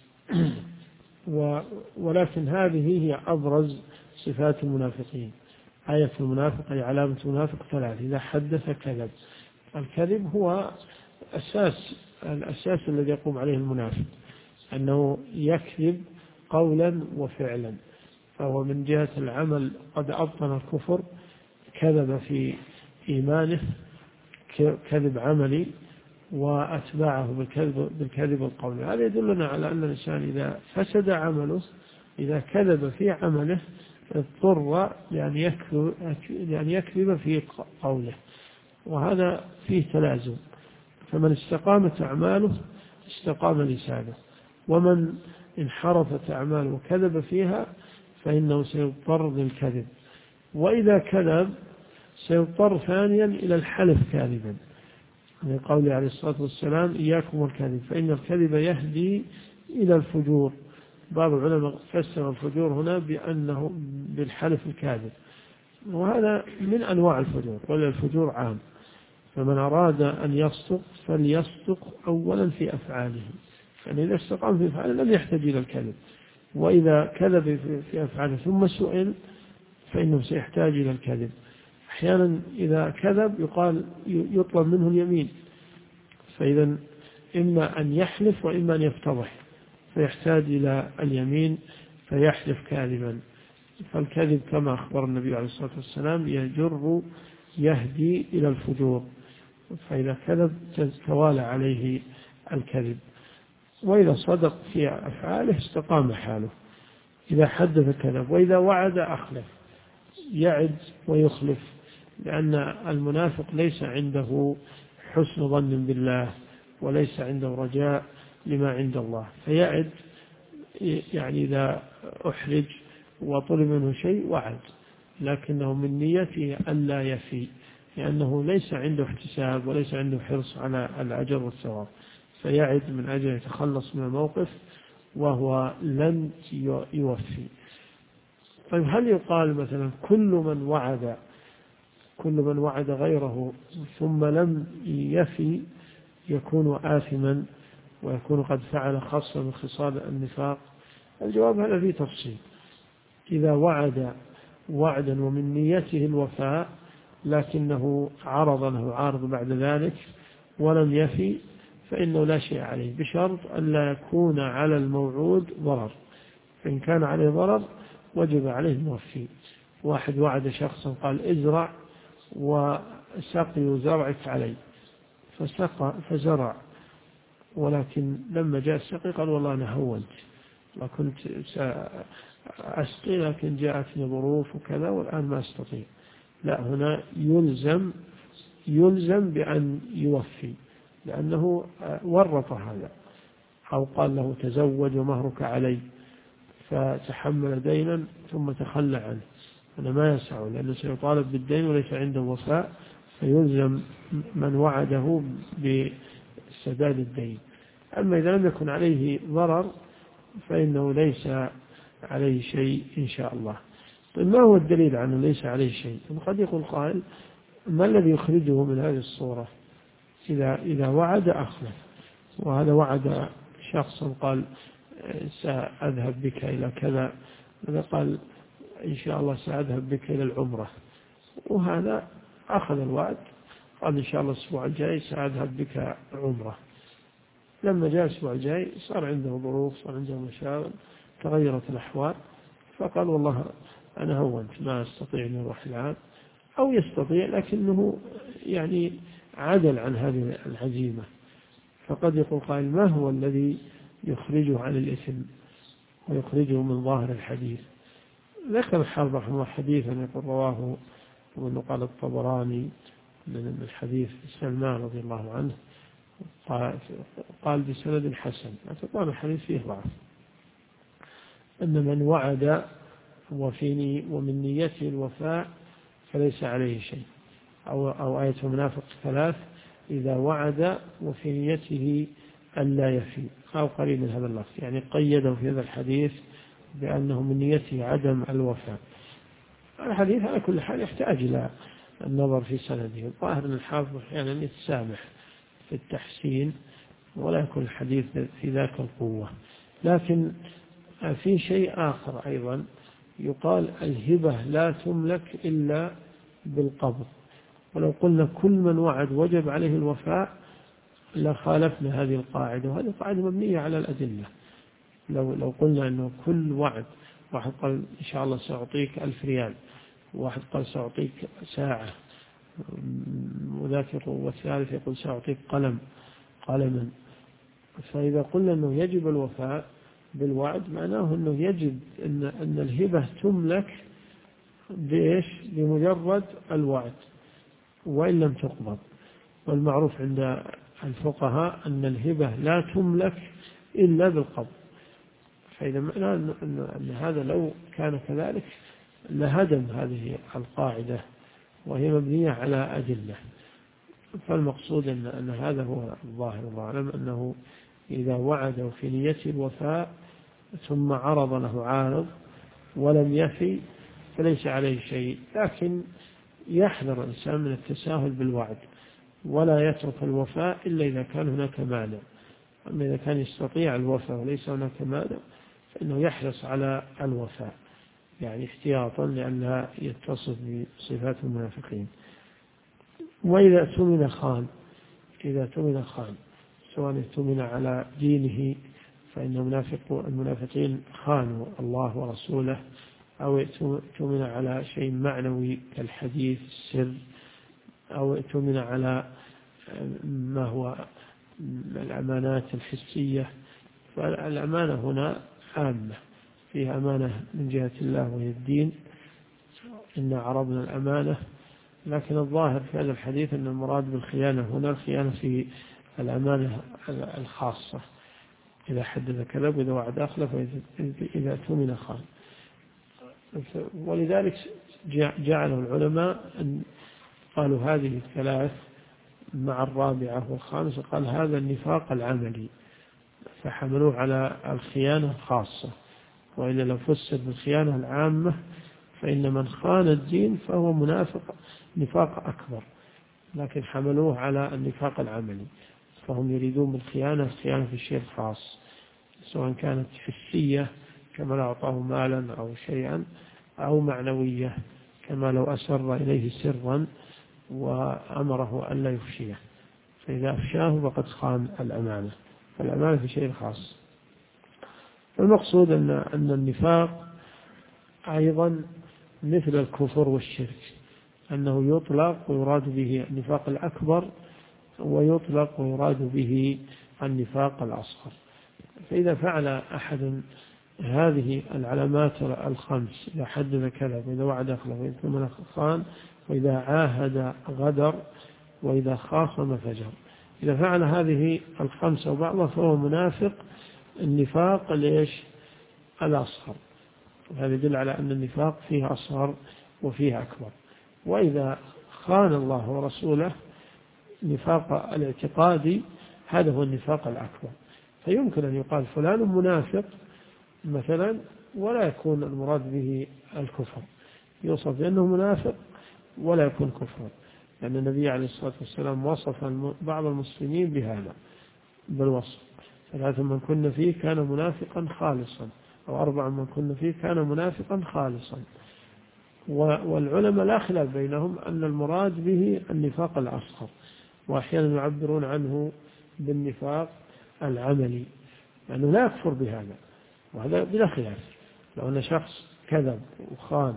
ولكن هذه هي أبرز صفات المنافقين. آية المنافق أي علامة المنافق 3: إذا حدث كذب. الكذب هو الأساس الذي يقوم عليه المنافق، أنه يكذب قولا وفعلا. فهو من جهة العمل قد أبطن الكفر، كذب في إيمانه كذب عملي، وأتباعه بالكذب القولي. هذا يدلنا على أن الإنسان إذا فسد عمله، إذا كذب في عمله، اضطر لأن يكذب في قوله، وهذا فيه تلازم. فمن استقامت أعماله استقام لسانه، ومن انحرفت أعماله وكذب فيها فإنه سيضطر للكذب. وإذا كذب سيضطر ثانيا إلى الحلف كاذبا، من قوله عليه الصلاة والسلام: إياكم والكذب فإن الكذب يهدي إلى الفجور. بعض العلماء فسر الفجور هنا بأنه بالحلف الكاذب، وهذا من أنواع الفجور، ولا الفجور عام. فمن أراد أن يصدق فليصدق أولا في أفعاله، يعني إذا استقام في أفعاله لم يحتاج إلى الكذب. وإذا كذب في أفعاله ثم سئل فإنه سيحتاج إلى الكذب. أحيانا إذا كذب يطلب منه اليمين، فإذا إما أن يحلف وإما أن يفتضح، فيحتاج إلى اليمين فيحلف كاذبا. فالكذب كما أخبر النبي عليه الصلاة والسلام يهدي إلى الفجور، فإذا كذب توالى عليه الكذب. وإذا صدق في أفعاله استقام حاله. إذا حدث كذب، وإذا وعد أخلف، يعد ويخلف، لأن المنافق ليس عنده حسن ظن بالله وليس عنده رجاء لما عند الله، فيعد، يعني إذا أحرج وطلب منه شيء وعد، لكنه من نيته ألا يفي، لأنه ليس عنده احتساب وليس عنده حرص على الأجر والثواب، فيعد من أجل يتخلص من الموقف وهو لن يوفي. طيب هل يقال مثلا كل من وعد غيره ثم لم يفي يكون آثما ويكون قد فعل خاصة من خصال النفاق؟ الجواب هذا فيه تفصيل. إذا وعد وعدا ومن نيته الوفاء لكنه عرض له عارض بعد ذلك ولم يفي فإنه لا شيء عليه، بشرط أن لا يكون على الموعود ضرر. فإن كان عليه ضرر وجب عليه الموفي. واحد وعد شخصا قال ازرع وسقي زرعك علي، فزرع، ولكن لما جاء السقي قال والله أنا هونت وكنت سأسقي لكن جاءتني ظروف وكذا والآن ما أستطيع. لا، هنا يلزم بأن يوفي، لأنه ورط هذا، أو قال له تزوج ومهرك علي فتحمل دينا ثم تخلى عنه، أنا ما يسعه لأنه سيطالب بالدين وليس عنده وفاء، فيلزم من وعده بسداد الدين. أما إذا لم يكن عليه ضرر فإنه ليس عليه شيء إن شاء الله. طيب ما هو الدليل عنه ليس عليه شيء؟ قد يقول قائل ما الذي يخرجه من هذه الصورة؟ إذا وعد أخلف، وهذا وعد شخصا قال سأذهب بك إلى كذا، هذا قال إن شاء الله سأذهب بك إلى العمرة، وهذا أخذ الوعد قال إن شاء الله الأسبوع الجاي سأذهب بك عمرة. لما جاء الأسبوع الجاي صار عنده ظروف، صار عنده مشاغل، تغيرت الأحوال، فقال والله أنا هونت ما أستطيع أن أروح الآن، أو يستطيع لكنه يعني عدل عن هذه العزيمة. فقد يقول قائل ما هو الذي يخرجه عن الإثم ويخرجه من ظاهر الحديث؟ ذكر الحافظ رحمه الله حديثا يقول رواه وأنه قال الطبراني من الحديث سلمان رضي الله عنه قال بسند حسن، طبعا الحديث فيه ضعف، أن من وعد ومن نيته الوفاء فليس عليه شيء، أو آية المنافق 3 إذا وعد وفي نيته ألا يفي، أو قريب من هذا اللفظ، يعني قيده في هذا الحديث بأنه من نيته عدم الوفاء. الحديث على كل حال يحتاج إلى النظر في سنده. الظاهر أن الحافظ أحيانا يتسامح في التحسين ولا يكون الحديث في ذاك القوة. لكن في شيء آخر أيضا، يقال الهبة لا تملك إلا بالقبض، ولو قلنا كل من وعد وجب عليه الوفاء لخالفنا هذه القاعدة، وهذه قاعدة مبنية على الأدلة. لو قلنا أنه كل وعد، واحد قال إن شاء الله سأعطيك 1000 ريال، واحد قال سأعطيك ساعة، وذاك والثالث يقول سأعطيك قلما، فإذا قلنا أنه يجب الوفاء بالوعد معناه أنه يجب أن الهبة تملك بمجرد الوعد وإن لم تقبض. والمعروف عند الفقهاء أن الهبة لا تملك إلا بالقبض. فإذا معناه أن هذا لو كان كذلك لهدم هذه القاعدة، وهي مبنية على أدلة. فالمقصود أن هذا هو الظاهر والأعلم، أنه إذا وعد في نيته الوفاء ثم عرض له عارض ولم يفي فليس عليه شيء، لكن يحذر الإنسان من التساهل بالوعد، ولا يترك الوفاء إلا إذا كان هناك مانع. أما إذا كان يستطيع الوفاء وليس هناك مانع فإنه يحرص على الوفاء، يعني احتياطا لأنها يتصف بصفات المنافقين. وإذا اؤتمن خان، إذا اؤتمن خان، سواء اؤتمن على دينه فإن المنافقين خانوا الله ورسوله، أو اؤتمن على شيء معنوي كالحديث السر، أو اؤتمن على ما هو الأمانات الحسية. فالأمانة هنا عامة، فيها أمانة من جهة الله وهي الدين، إنا عرضنا الأمانة. لكن الظاهر في هذا الحديث أن المراد بالخيانة هنا الخيانة في الأمانة الخاصة، إذا حدث كذب، وإذا وعد أخلف، وإذا اؤتمن خان. ولذلك جعله العلماء أن قالوا هذه الثلاث مع الرابعة والخامسة، قال هذا النفاق العملي، فحملوه على الخيانة الخاصة. وإلا لو فسر بالخيانة العامة فإن من خان الدين فهو منافق نفاق أكبر، لكن حملوه على النفاق العملي، فهم يريدون بالخيانة الخيانة في الشيء الخاص، سواء كانت حسية كما لو أعطاه مالا أو شيئا، أو معنوية كما لو أسر إليه سرا وأمره أن لا يفشيه، فإذا أفشاه فقد خان الأمانة، فالأمانة في شيء خاص. المقصود أن النفاق أيضا مثل الكفر والشرك، أنه يطلق ويراد به النفاق الأكبر، ويطلق ويراد به النفاق الأصغر. فإذا فعل أحد هذه العلامات الخمس، إذا حدث كذب، وإذا وعد أخلف، وإذا اؤتمن خان، وإذا عاهد غدر، وإذا خاصم فجر، إذا فعل هذه الخمسة وبعضها فهو منافق النفاق الأصغر. وهذا يدل على أن النفاق فيه أصغر وفيه أكبر. وإذا خان الله ورسوله نفاق الاعتقادي، هذا هو النفاق الأكبر. فيمكن أن يقال فلان منافق مثلا ولا يكون المراد به الكفر، يوصف بأنه منافق ولا يكون كفرا، لأن النبي عليه الصلاة والسلام وصف بعض المسلمين بهذا بالوصف: 3 من كن فيه كان منافقا خالصا، أو 4 من كن فيه كان منافقا خالصا. والعلماء لا خلاف بينهم أن المراد به النفاق الأصغر، وأحيانا يعبرون عنه بالنفاق العملي، لأنه لا يكفر بهذا، وهذا بلا خلاف. لو أن شخص كذب وخان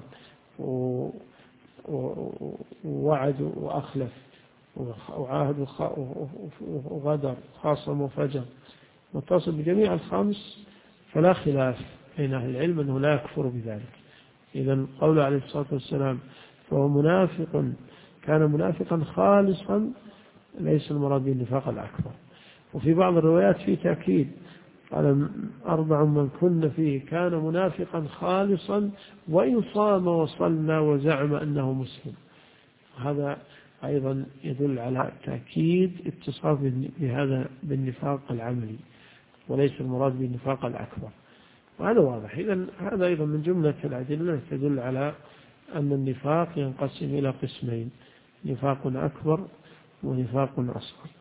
ووعد وأخلف وعاهد وغدر خاصم وفجر متصل بجميع الخمس، فلا خلاف بين أهل العلم أنه لا يكفر بذلك. إذن قوله عليه الصلاة والسلام فهو منافق كان منافقا خالصا، ليس المراد بالنفاق الأكبر. وفي بعض الروايات في تأكيد، قال 4 من كن فيه كان منافقا خالصا وإن صام وصلى وزعم أنه مسلم. هذا أيضا يدل على تأكيد اتصاف بهذا بالنفاق العملي، وليس المراد بالنفاق الأكبر، وهذا واضح. إذن هذا أيضا من جملة الأدلة تدل على أن النفاق ينقسم إلى قسمين: نفاق أكبر ونفاق أصغر.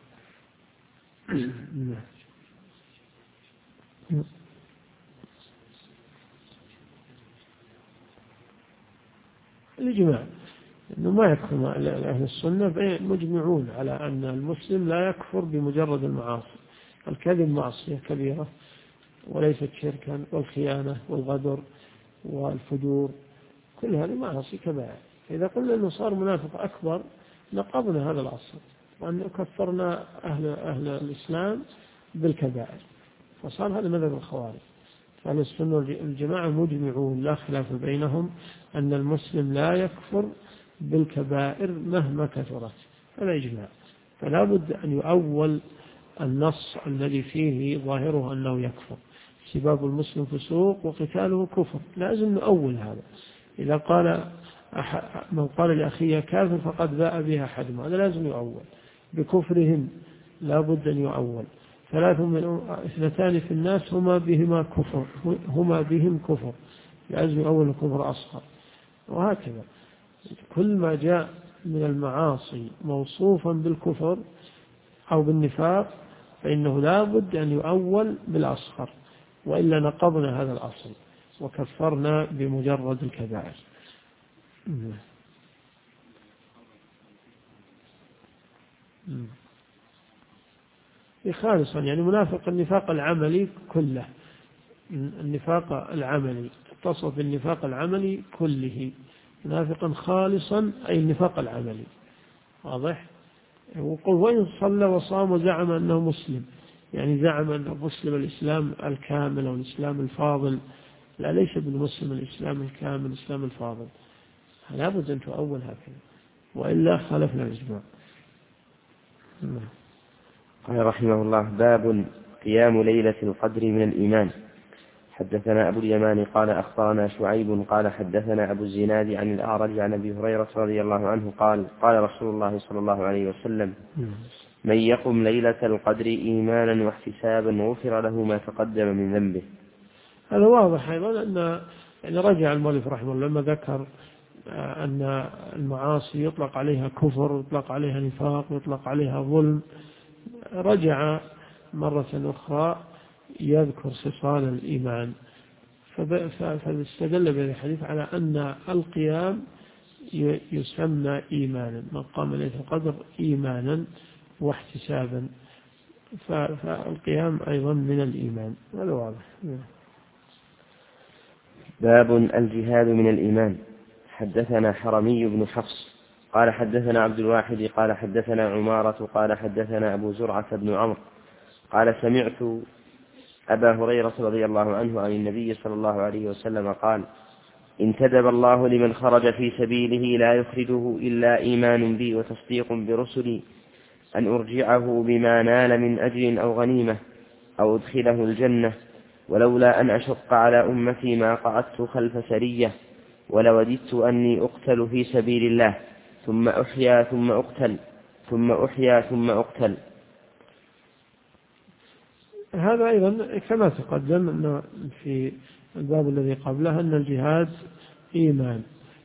الإجماع أنه ما يكفر أهل السنة مجمعون على أن المسلم لا يكفر بمجرد المعاصي. الكذب معصية كبيرة وليست شركا، والخيانة والغدر والفجور كل هذه معاصي كبائر. إذا قلنا أنه صار منافق أكبر نقضنا هذا الأصل، وأن كفرنا أهل الإسلام بالكبائر، فصار هذا مذهب الخوارج. فأهل السنة والجماعة مجمعون لا خلاف بينهم أن المسلم لا يكفر بالكبائر مهما كثرت، هذا إجماع. فلا بد أن يؤول النص الذي فيه ظاهره أنه يكفر: سباب المسلم فسوق وقتاله كفر، لازم نؤول هذا. إذا قال من قال لأخيه كافر فقد باء بها أحدهما، هذا لازم يؤول بكفرهم، لا بد أن يؤول. 2 في الناس هما بهم كفر، لازم يؤول الكفر أصغر، وهكذا كل ما جاء من المعاصي موصوفا بالكفر أو بالنفاق فإنه لا بد أن يؤول بالأصغر، وإلا نقضنا هذا الأصل وكفرنا بمجرد الكبائر. خالصا يعني منافق النفاق العملي كله، النفاق العملي اتصف بالنفاق العملي كله، منافقا خالصا أي النفاق العملي. واضح؟ وقل وإن صلى وصام وزعم أنه مسلم، يعني زعم أنه مسلم الإسلام الكامل أو الإسلام الفاضل، لا ليس بالمسلم الإسلام الكامل الإسلام الفاضل، لا بد أن تؤول هكذا وإلا خالفنا الإجماع. قال رحمه الله: باب قيام ليلة القدر من الإيمان. حدثنا أبو اليمان قال أخبرنا شعيب قال حدثنا أبو الزناد عن الأعرج عن أبي هريرة رضي الله عنه قال: قال رسول الله صلى الله عليه وسلم: من يقم ليلة القدر إيمانا واحتسابا غفر له ما تقدم من ذنبه. هذا واضح أيضا أن يعني رجع المؤلف رحمه الله لما ذكر أن المعاصي يطلق عليها كفر ويطلق عليها نفاق ويطلق عليها ظلم، رجع مرة أخرى يذكر خصال الإيمان، فاستدل بهذا الحديث على أن القيام يسمى إيمانا، من قام ليلة القدر إيمانا واحتسابا، فالقيام أيضا من الإيمان، هذا واضح. باب الجهاد من الإيمان. حدثنا حرمي بن حفص قال حدثنا عبد الواحد قال حدثنا عمارة قال حدثنا أبو زرعة بن عمرو قال سمعت أبا هريرة رضي الله عنه عن النبي صلى الله عليه وسلم قال: انتدب الله لمن خرج في سبيله لا يخرجه إلا إيمان بي وتصديق برسلي أن أرجعه بما نال من أجر أو غنيمة أو أدخله الجنة، ولولا أن أشق على أمتي ما قعدت خلف سرية، ولوددت أني أقتل في سبيل الله ثم أحيا ثم أقتل ثم أحيا ثم أقتل. هذا أيضا كما تقدم أن في الباب الذي قبله أن الجهاد إيمان،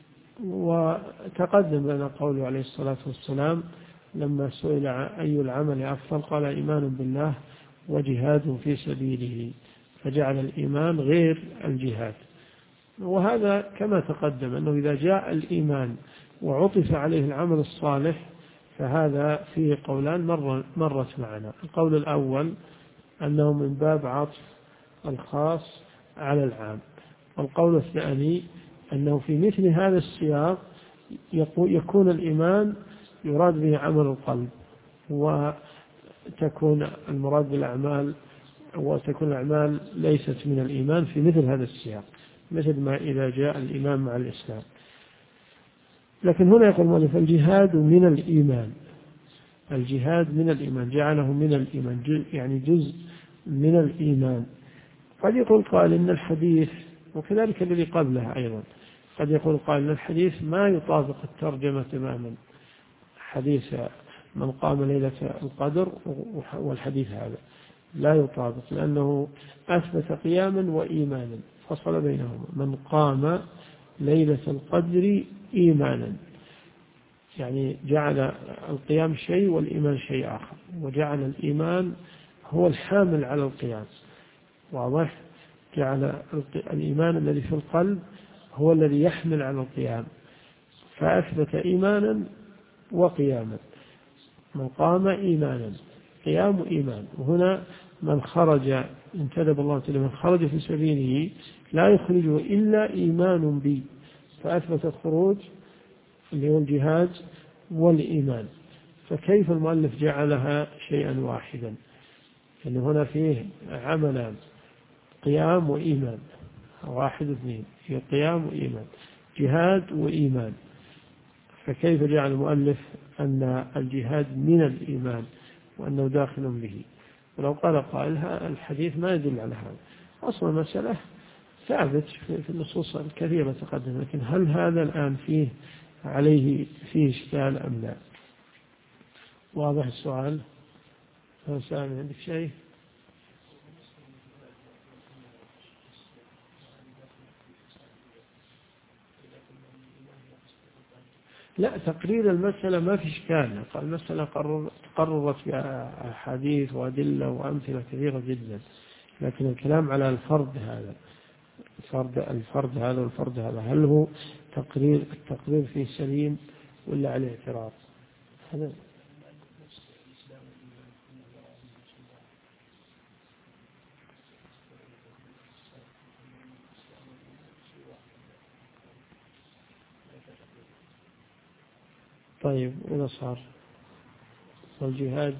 وتقدم لنا قوله عليه الصلاة والسلام لما سئل أي العمل أفضل قال: إيمان بالله وجهاد في سبيله، فجعل الإيمان غير الجهاد. وهذا كما تقدم أنه إذا جاء الإيمان وعطف عليه العمل الصالح فهذا فيه قولان مرت معنا. القول الأول أنه من باب عطف الخاص على العام، والقول الثاني أنه في مثل هذا السياق يكون الإيمان يراد به عمل القلب، وتكون المراد بالأعمال وتكون الأعمال ليست من الإيمان في مثل هذا السياق، مثل ما إذا جاء الإيمان مع الإسلام. لكن هنا يقول المؤلف: الجهاد من الإيمان، الجهاد من الإيمان، جعله من الإيمان يعني جزء من الإيمان. قد يقول قائل إن الحديث، وكذلك الذي قبله أيضا، قد يقول قائل إن الحديث ما يطابق الترجمة تماما، حديث من قام ليلة القدر والحديث هذا لا يطابق، لأنه أثبت قياما وإيمانا فصل بينهما. من قام ليلة القدر إيمانا يعني جعل القيام شيء والإيمان شيء آخر، وجعل الإيمان هو الحامل على القيام. واضح؟ جعل الإيمان الذي في القلب هو الذي يحمل على القيام، فأثبت إيمانا وقياما. من قام إيمانا، قيام إيمان. وهنا من خرج، انتدب الله تعالى من خرج في سبيله لا يخرجه إلا إيمان بي، فأثبت الخروج اللي هو الجهاد والإيمان. فكيف المؤلف جعلها شيئا واحدا؟ لأن هنا فيه عملان، قيام وإيمان، واحد اثنين، هي قيام وإيمان، جهاد وإيمان. فكيف جعل المؤلف أن الجهاد من الإيمان وأنه داخل به؟ ولو قال قائلها الحديث ما يدل على هذا، أصلا المسألة ثابت في النصوص الكثيرة تقدم، لكن هل هذا الآن فيه عليه فيه إشكال أم لا؟ واضح السؤال؟ سامي عندك شيء؟ لا، تقرير المسألة ما في إشكال، المسألة قررت بأحاديث وأدلة وأمثلة كثيرة جدا، لكن الكلام على الفرد هذا، الفرد هذا والفرد هذا، هل هو التقرير فيه سليم ولا عليه اعتراض؟ هذا طيب. إذا صار والجهاد،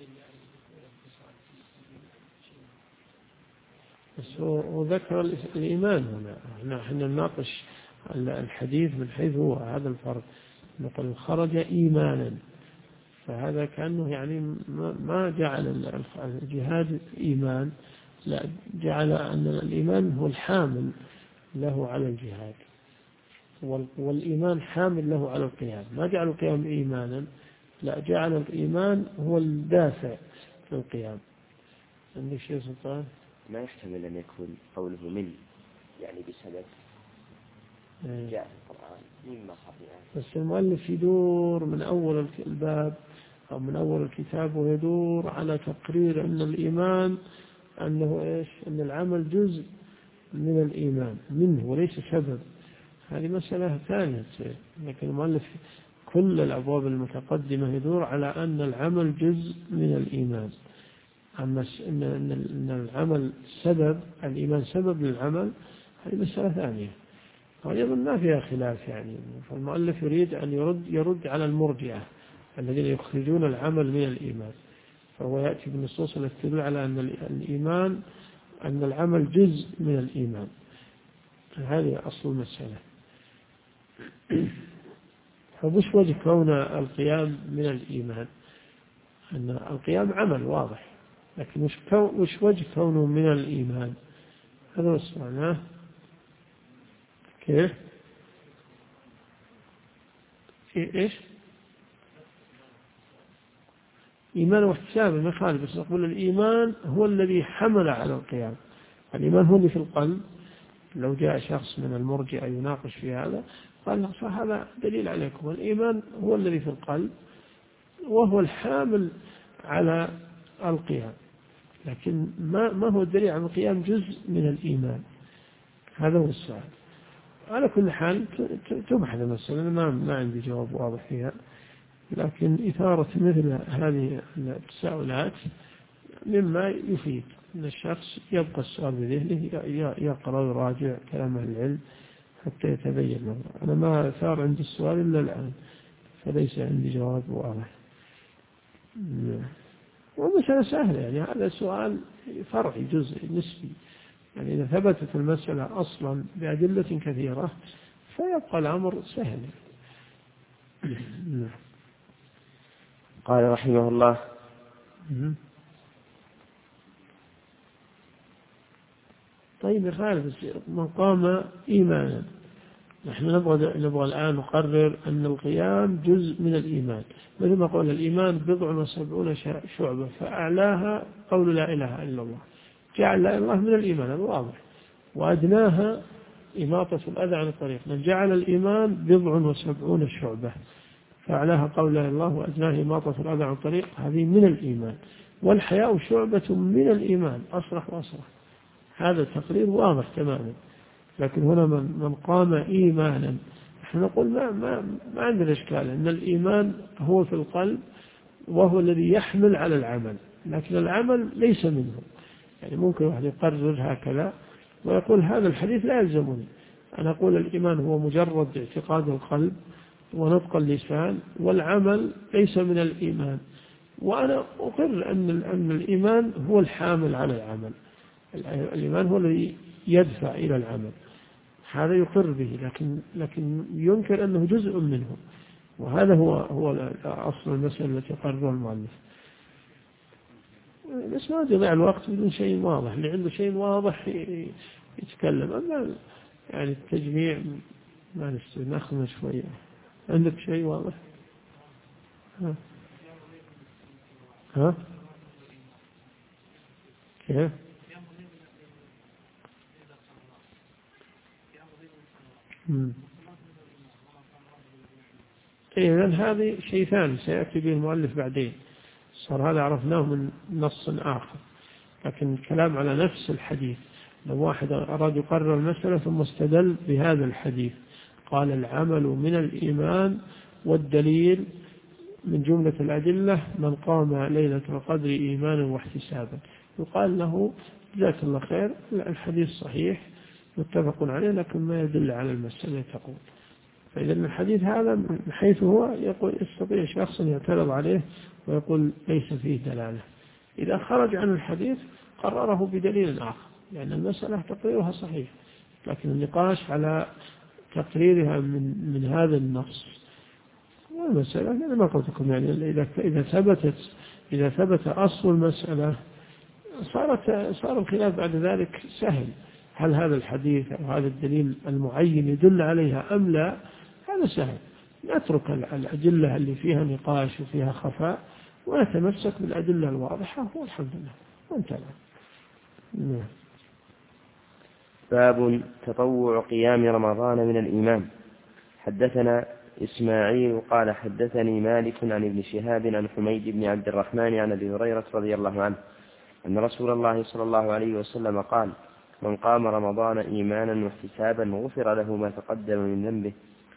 بس هو ذكر الإيمان هنا، نحن نناقش الحديث من حيث هو هذا الفرد، نقول خرج إيمانا، فهذا كأنه يعني ما جعل الجهاد إيمان، لا، جعل أن الإيمان هو الحامل له على الجهاد، والإيمان حامل له على القيام، ما جعل القيام إيمانا، لا، جعل الإيمان هو الدافع في القيام. عندك شيء سلطان؟ ما يحتمل أن يكون قوله من يعني بسبب جاء في القرآن مما خفي، بس المؤلف يدور من أول الباب أو من أول الكتاب، ويدور على تقرير أن الإيمان أنه إيش؟ أن العمل جزء من الإيمان منه وليس سبب. هذه مسألة ثانية، لكن المؤلف كل الأبواب المتقدمة يدور على أن العمل جزء من الإيمان، أما أن العمل سبب، الإيمان سبب للعمل، هذه مسألة ثانية، وأيضا ما فيها خلاف يعني. فالمؤلف يريد أن يرد على المرجئة الذين يخرجون العمل من الإيمان، فهو يأتي بالنصوص التي تدل على أن الإيمان، أن العمل جزء من الإيمان. هذه أصل المسألة. فوش وجه كون القيام من الإيمان؟ أن القيام عمل واضح، لكن وش وجه كونه من الإيمان؟ هذا هو السؤال. كيف؟ إيش؟ إيمان واحتساب ما يخالف، بس نقول الإيمان هو الذي حمل على القيام، الإيمان هو اللي في القلب. لو جاء شخص من المرجئة يناقش في هذا قال له صح، هذا دليل عليكم، الإيمان هو الذي في القلب وهو الحامل على القيام، لكن ما هو الدليل على القيام جزء من الإيمان؟ هذا هو السؤال. على كل حال تبحث المسألة، ما عندي جواب واضح فيها، لكن إثارة مثل هذه التساؤلات مما يفيد أن الشخص يبقى السؤال بذهنه، يقرأ ويراجع كلام أهل العلم حتى يتبين له. أنا ما ثار عندي السؤال إلا الآن، فليس عندي جواب واضح. ومسألة سهلة يعني، هذا سؤال فرعي جزء نسبي، يعني إذا ثبتت المسألة أصلا بأدلة كثيرة فيبقى الأمر سهل. قال رحمه الله: طيب يخالف من قام إيمانا، نحن نبغى الآن نقرر أن القيام جزء من الإيمان، مثل ما قول الإيمان 70 شعبة، فأعلاها قول لا إله إلا الله، جعل لا إله إلا الله من الإيمان، هذا واضح، وأدناها إماطة الأذى عن الطريق، من جعل الإيمان 70 شعبة، فأعلاها قول لا إله إلا الله وأدناها إماطة الأذى عن الطريق، هذه من الإيمان، والحياء شعبة من الإيمان، أصرح وأصرح، هذا تقرير واضح تماما. لكن هنا من قام إيمانا، نحن نقول ما عندنا إشكال أن الإيمان هو في القلب وهو الذي يحمل على العمل، لكن العمل ليس منه. يعني ممكن واحد يقرر هكذا ويقول هذا الحديث لا يلزمني، أنا أقول الإيمان هو مجرد اعتقاد القلب ونطق اللسان، والعمل ليس من الإيمان، وأنا أقر أن الإيمان هو الحامل على العمل، الإيمان هو الذي يدفع إلى العمل، هذا يقر به، لكن ينكر أنه جزء منه، وهذا هو أصل المسألة التي قررها المؤلف. بس ما يضيع الوقت بدون شيء واضح، اللي عنده شيء واضح يتكلم، أما يعني التجميع ما ناخذ شوية. عندك شيء واضح؟ ها؟ كيف؟ إذن هذه شيء ثاني سيأتي به المؤلف بعدين، صار هذا عرفناه من نص آخر. لكن الكلام على نفس الحديث، لو واحد أراد يقرر المسألة ثم استدل بهذا الحديث قال العمل من الإيمان، والدليل من جملة الأدلة من قام ليلة القدر إيمانا واحتسابا، يقال له جزاك الله خير، الحديث صحيح متفق عليه لكن ما يدل على المسألة تقول. فإذا الحديث هذا من حيث هو يقول يستطيع شخص يعترض عليه ويقول ليس فيه دلالة. إذا خرج عن الحديث قرره بدليل آخر، لأن المسألة تقريرها صحيح، لكن النقاش على تقريرها من هذا النص والمسألة أنا ما قلت لكم يعني إذا ثبت أصل المسألة صار الخلاف بعد ذلك سهل، هل هذا الحديث أو هذا الدليل المعين يدل عليها أم لا؟ هذا سهل، نترك الأدلة اللي فيها نقاش وفيها خفاء ونتمسك بالأدلة الواضحة والحمد لله وانتهى. باب تطوع قيام رمضان من الإيمان. حدثنا إسماعيل قال حدثني مالك عن ابن شهاب عن حميد بن عبد الرحمن عن أبي هريرة رضي الله عنه أن رسول الله صلى الله عليه وسلم قال من قام رمضان إيمانا واحتسابا غفر له ما تقدم من ذنبه.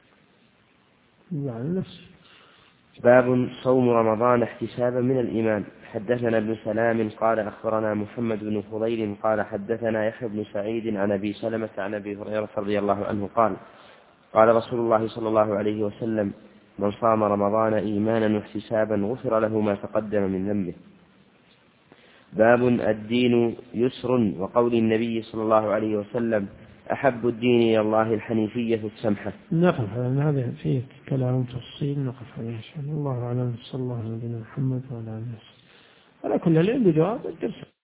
باب صوم رمضان احتسابا من الإيمان. حدثنا ابن سلام قال أخبرنا محمد بن فضيل قال حدثنا يحيى بن سعيد عن أبي سلمة عن أبي هريرة رضي الله عنه قال رسول الله صلى الله عليه وسلم من صام رمضان إيمانا واحتسابا غفر له ما تقدم من ذنبه. باب الدين يسر، وقول النبي صلى الله عليه وسلم أحب الدين إلى الله الحنيفية السمحة. نقف على هذا فيه كلام تفصيل، نقف عليه إن شاء الله. الله أعلم، صلى الله عليه وسلم محمد وعلى آله وسلم. على كل العلم بجواب الدرس.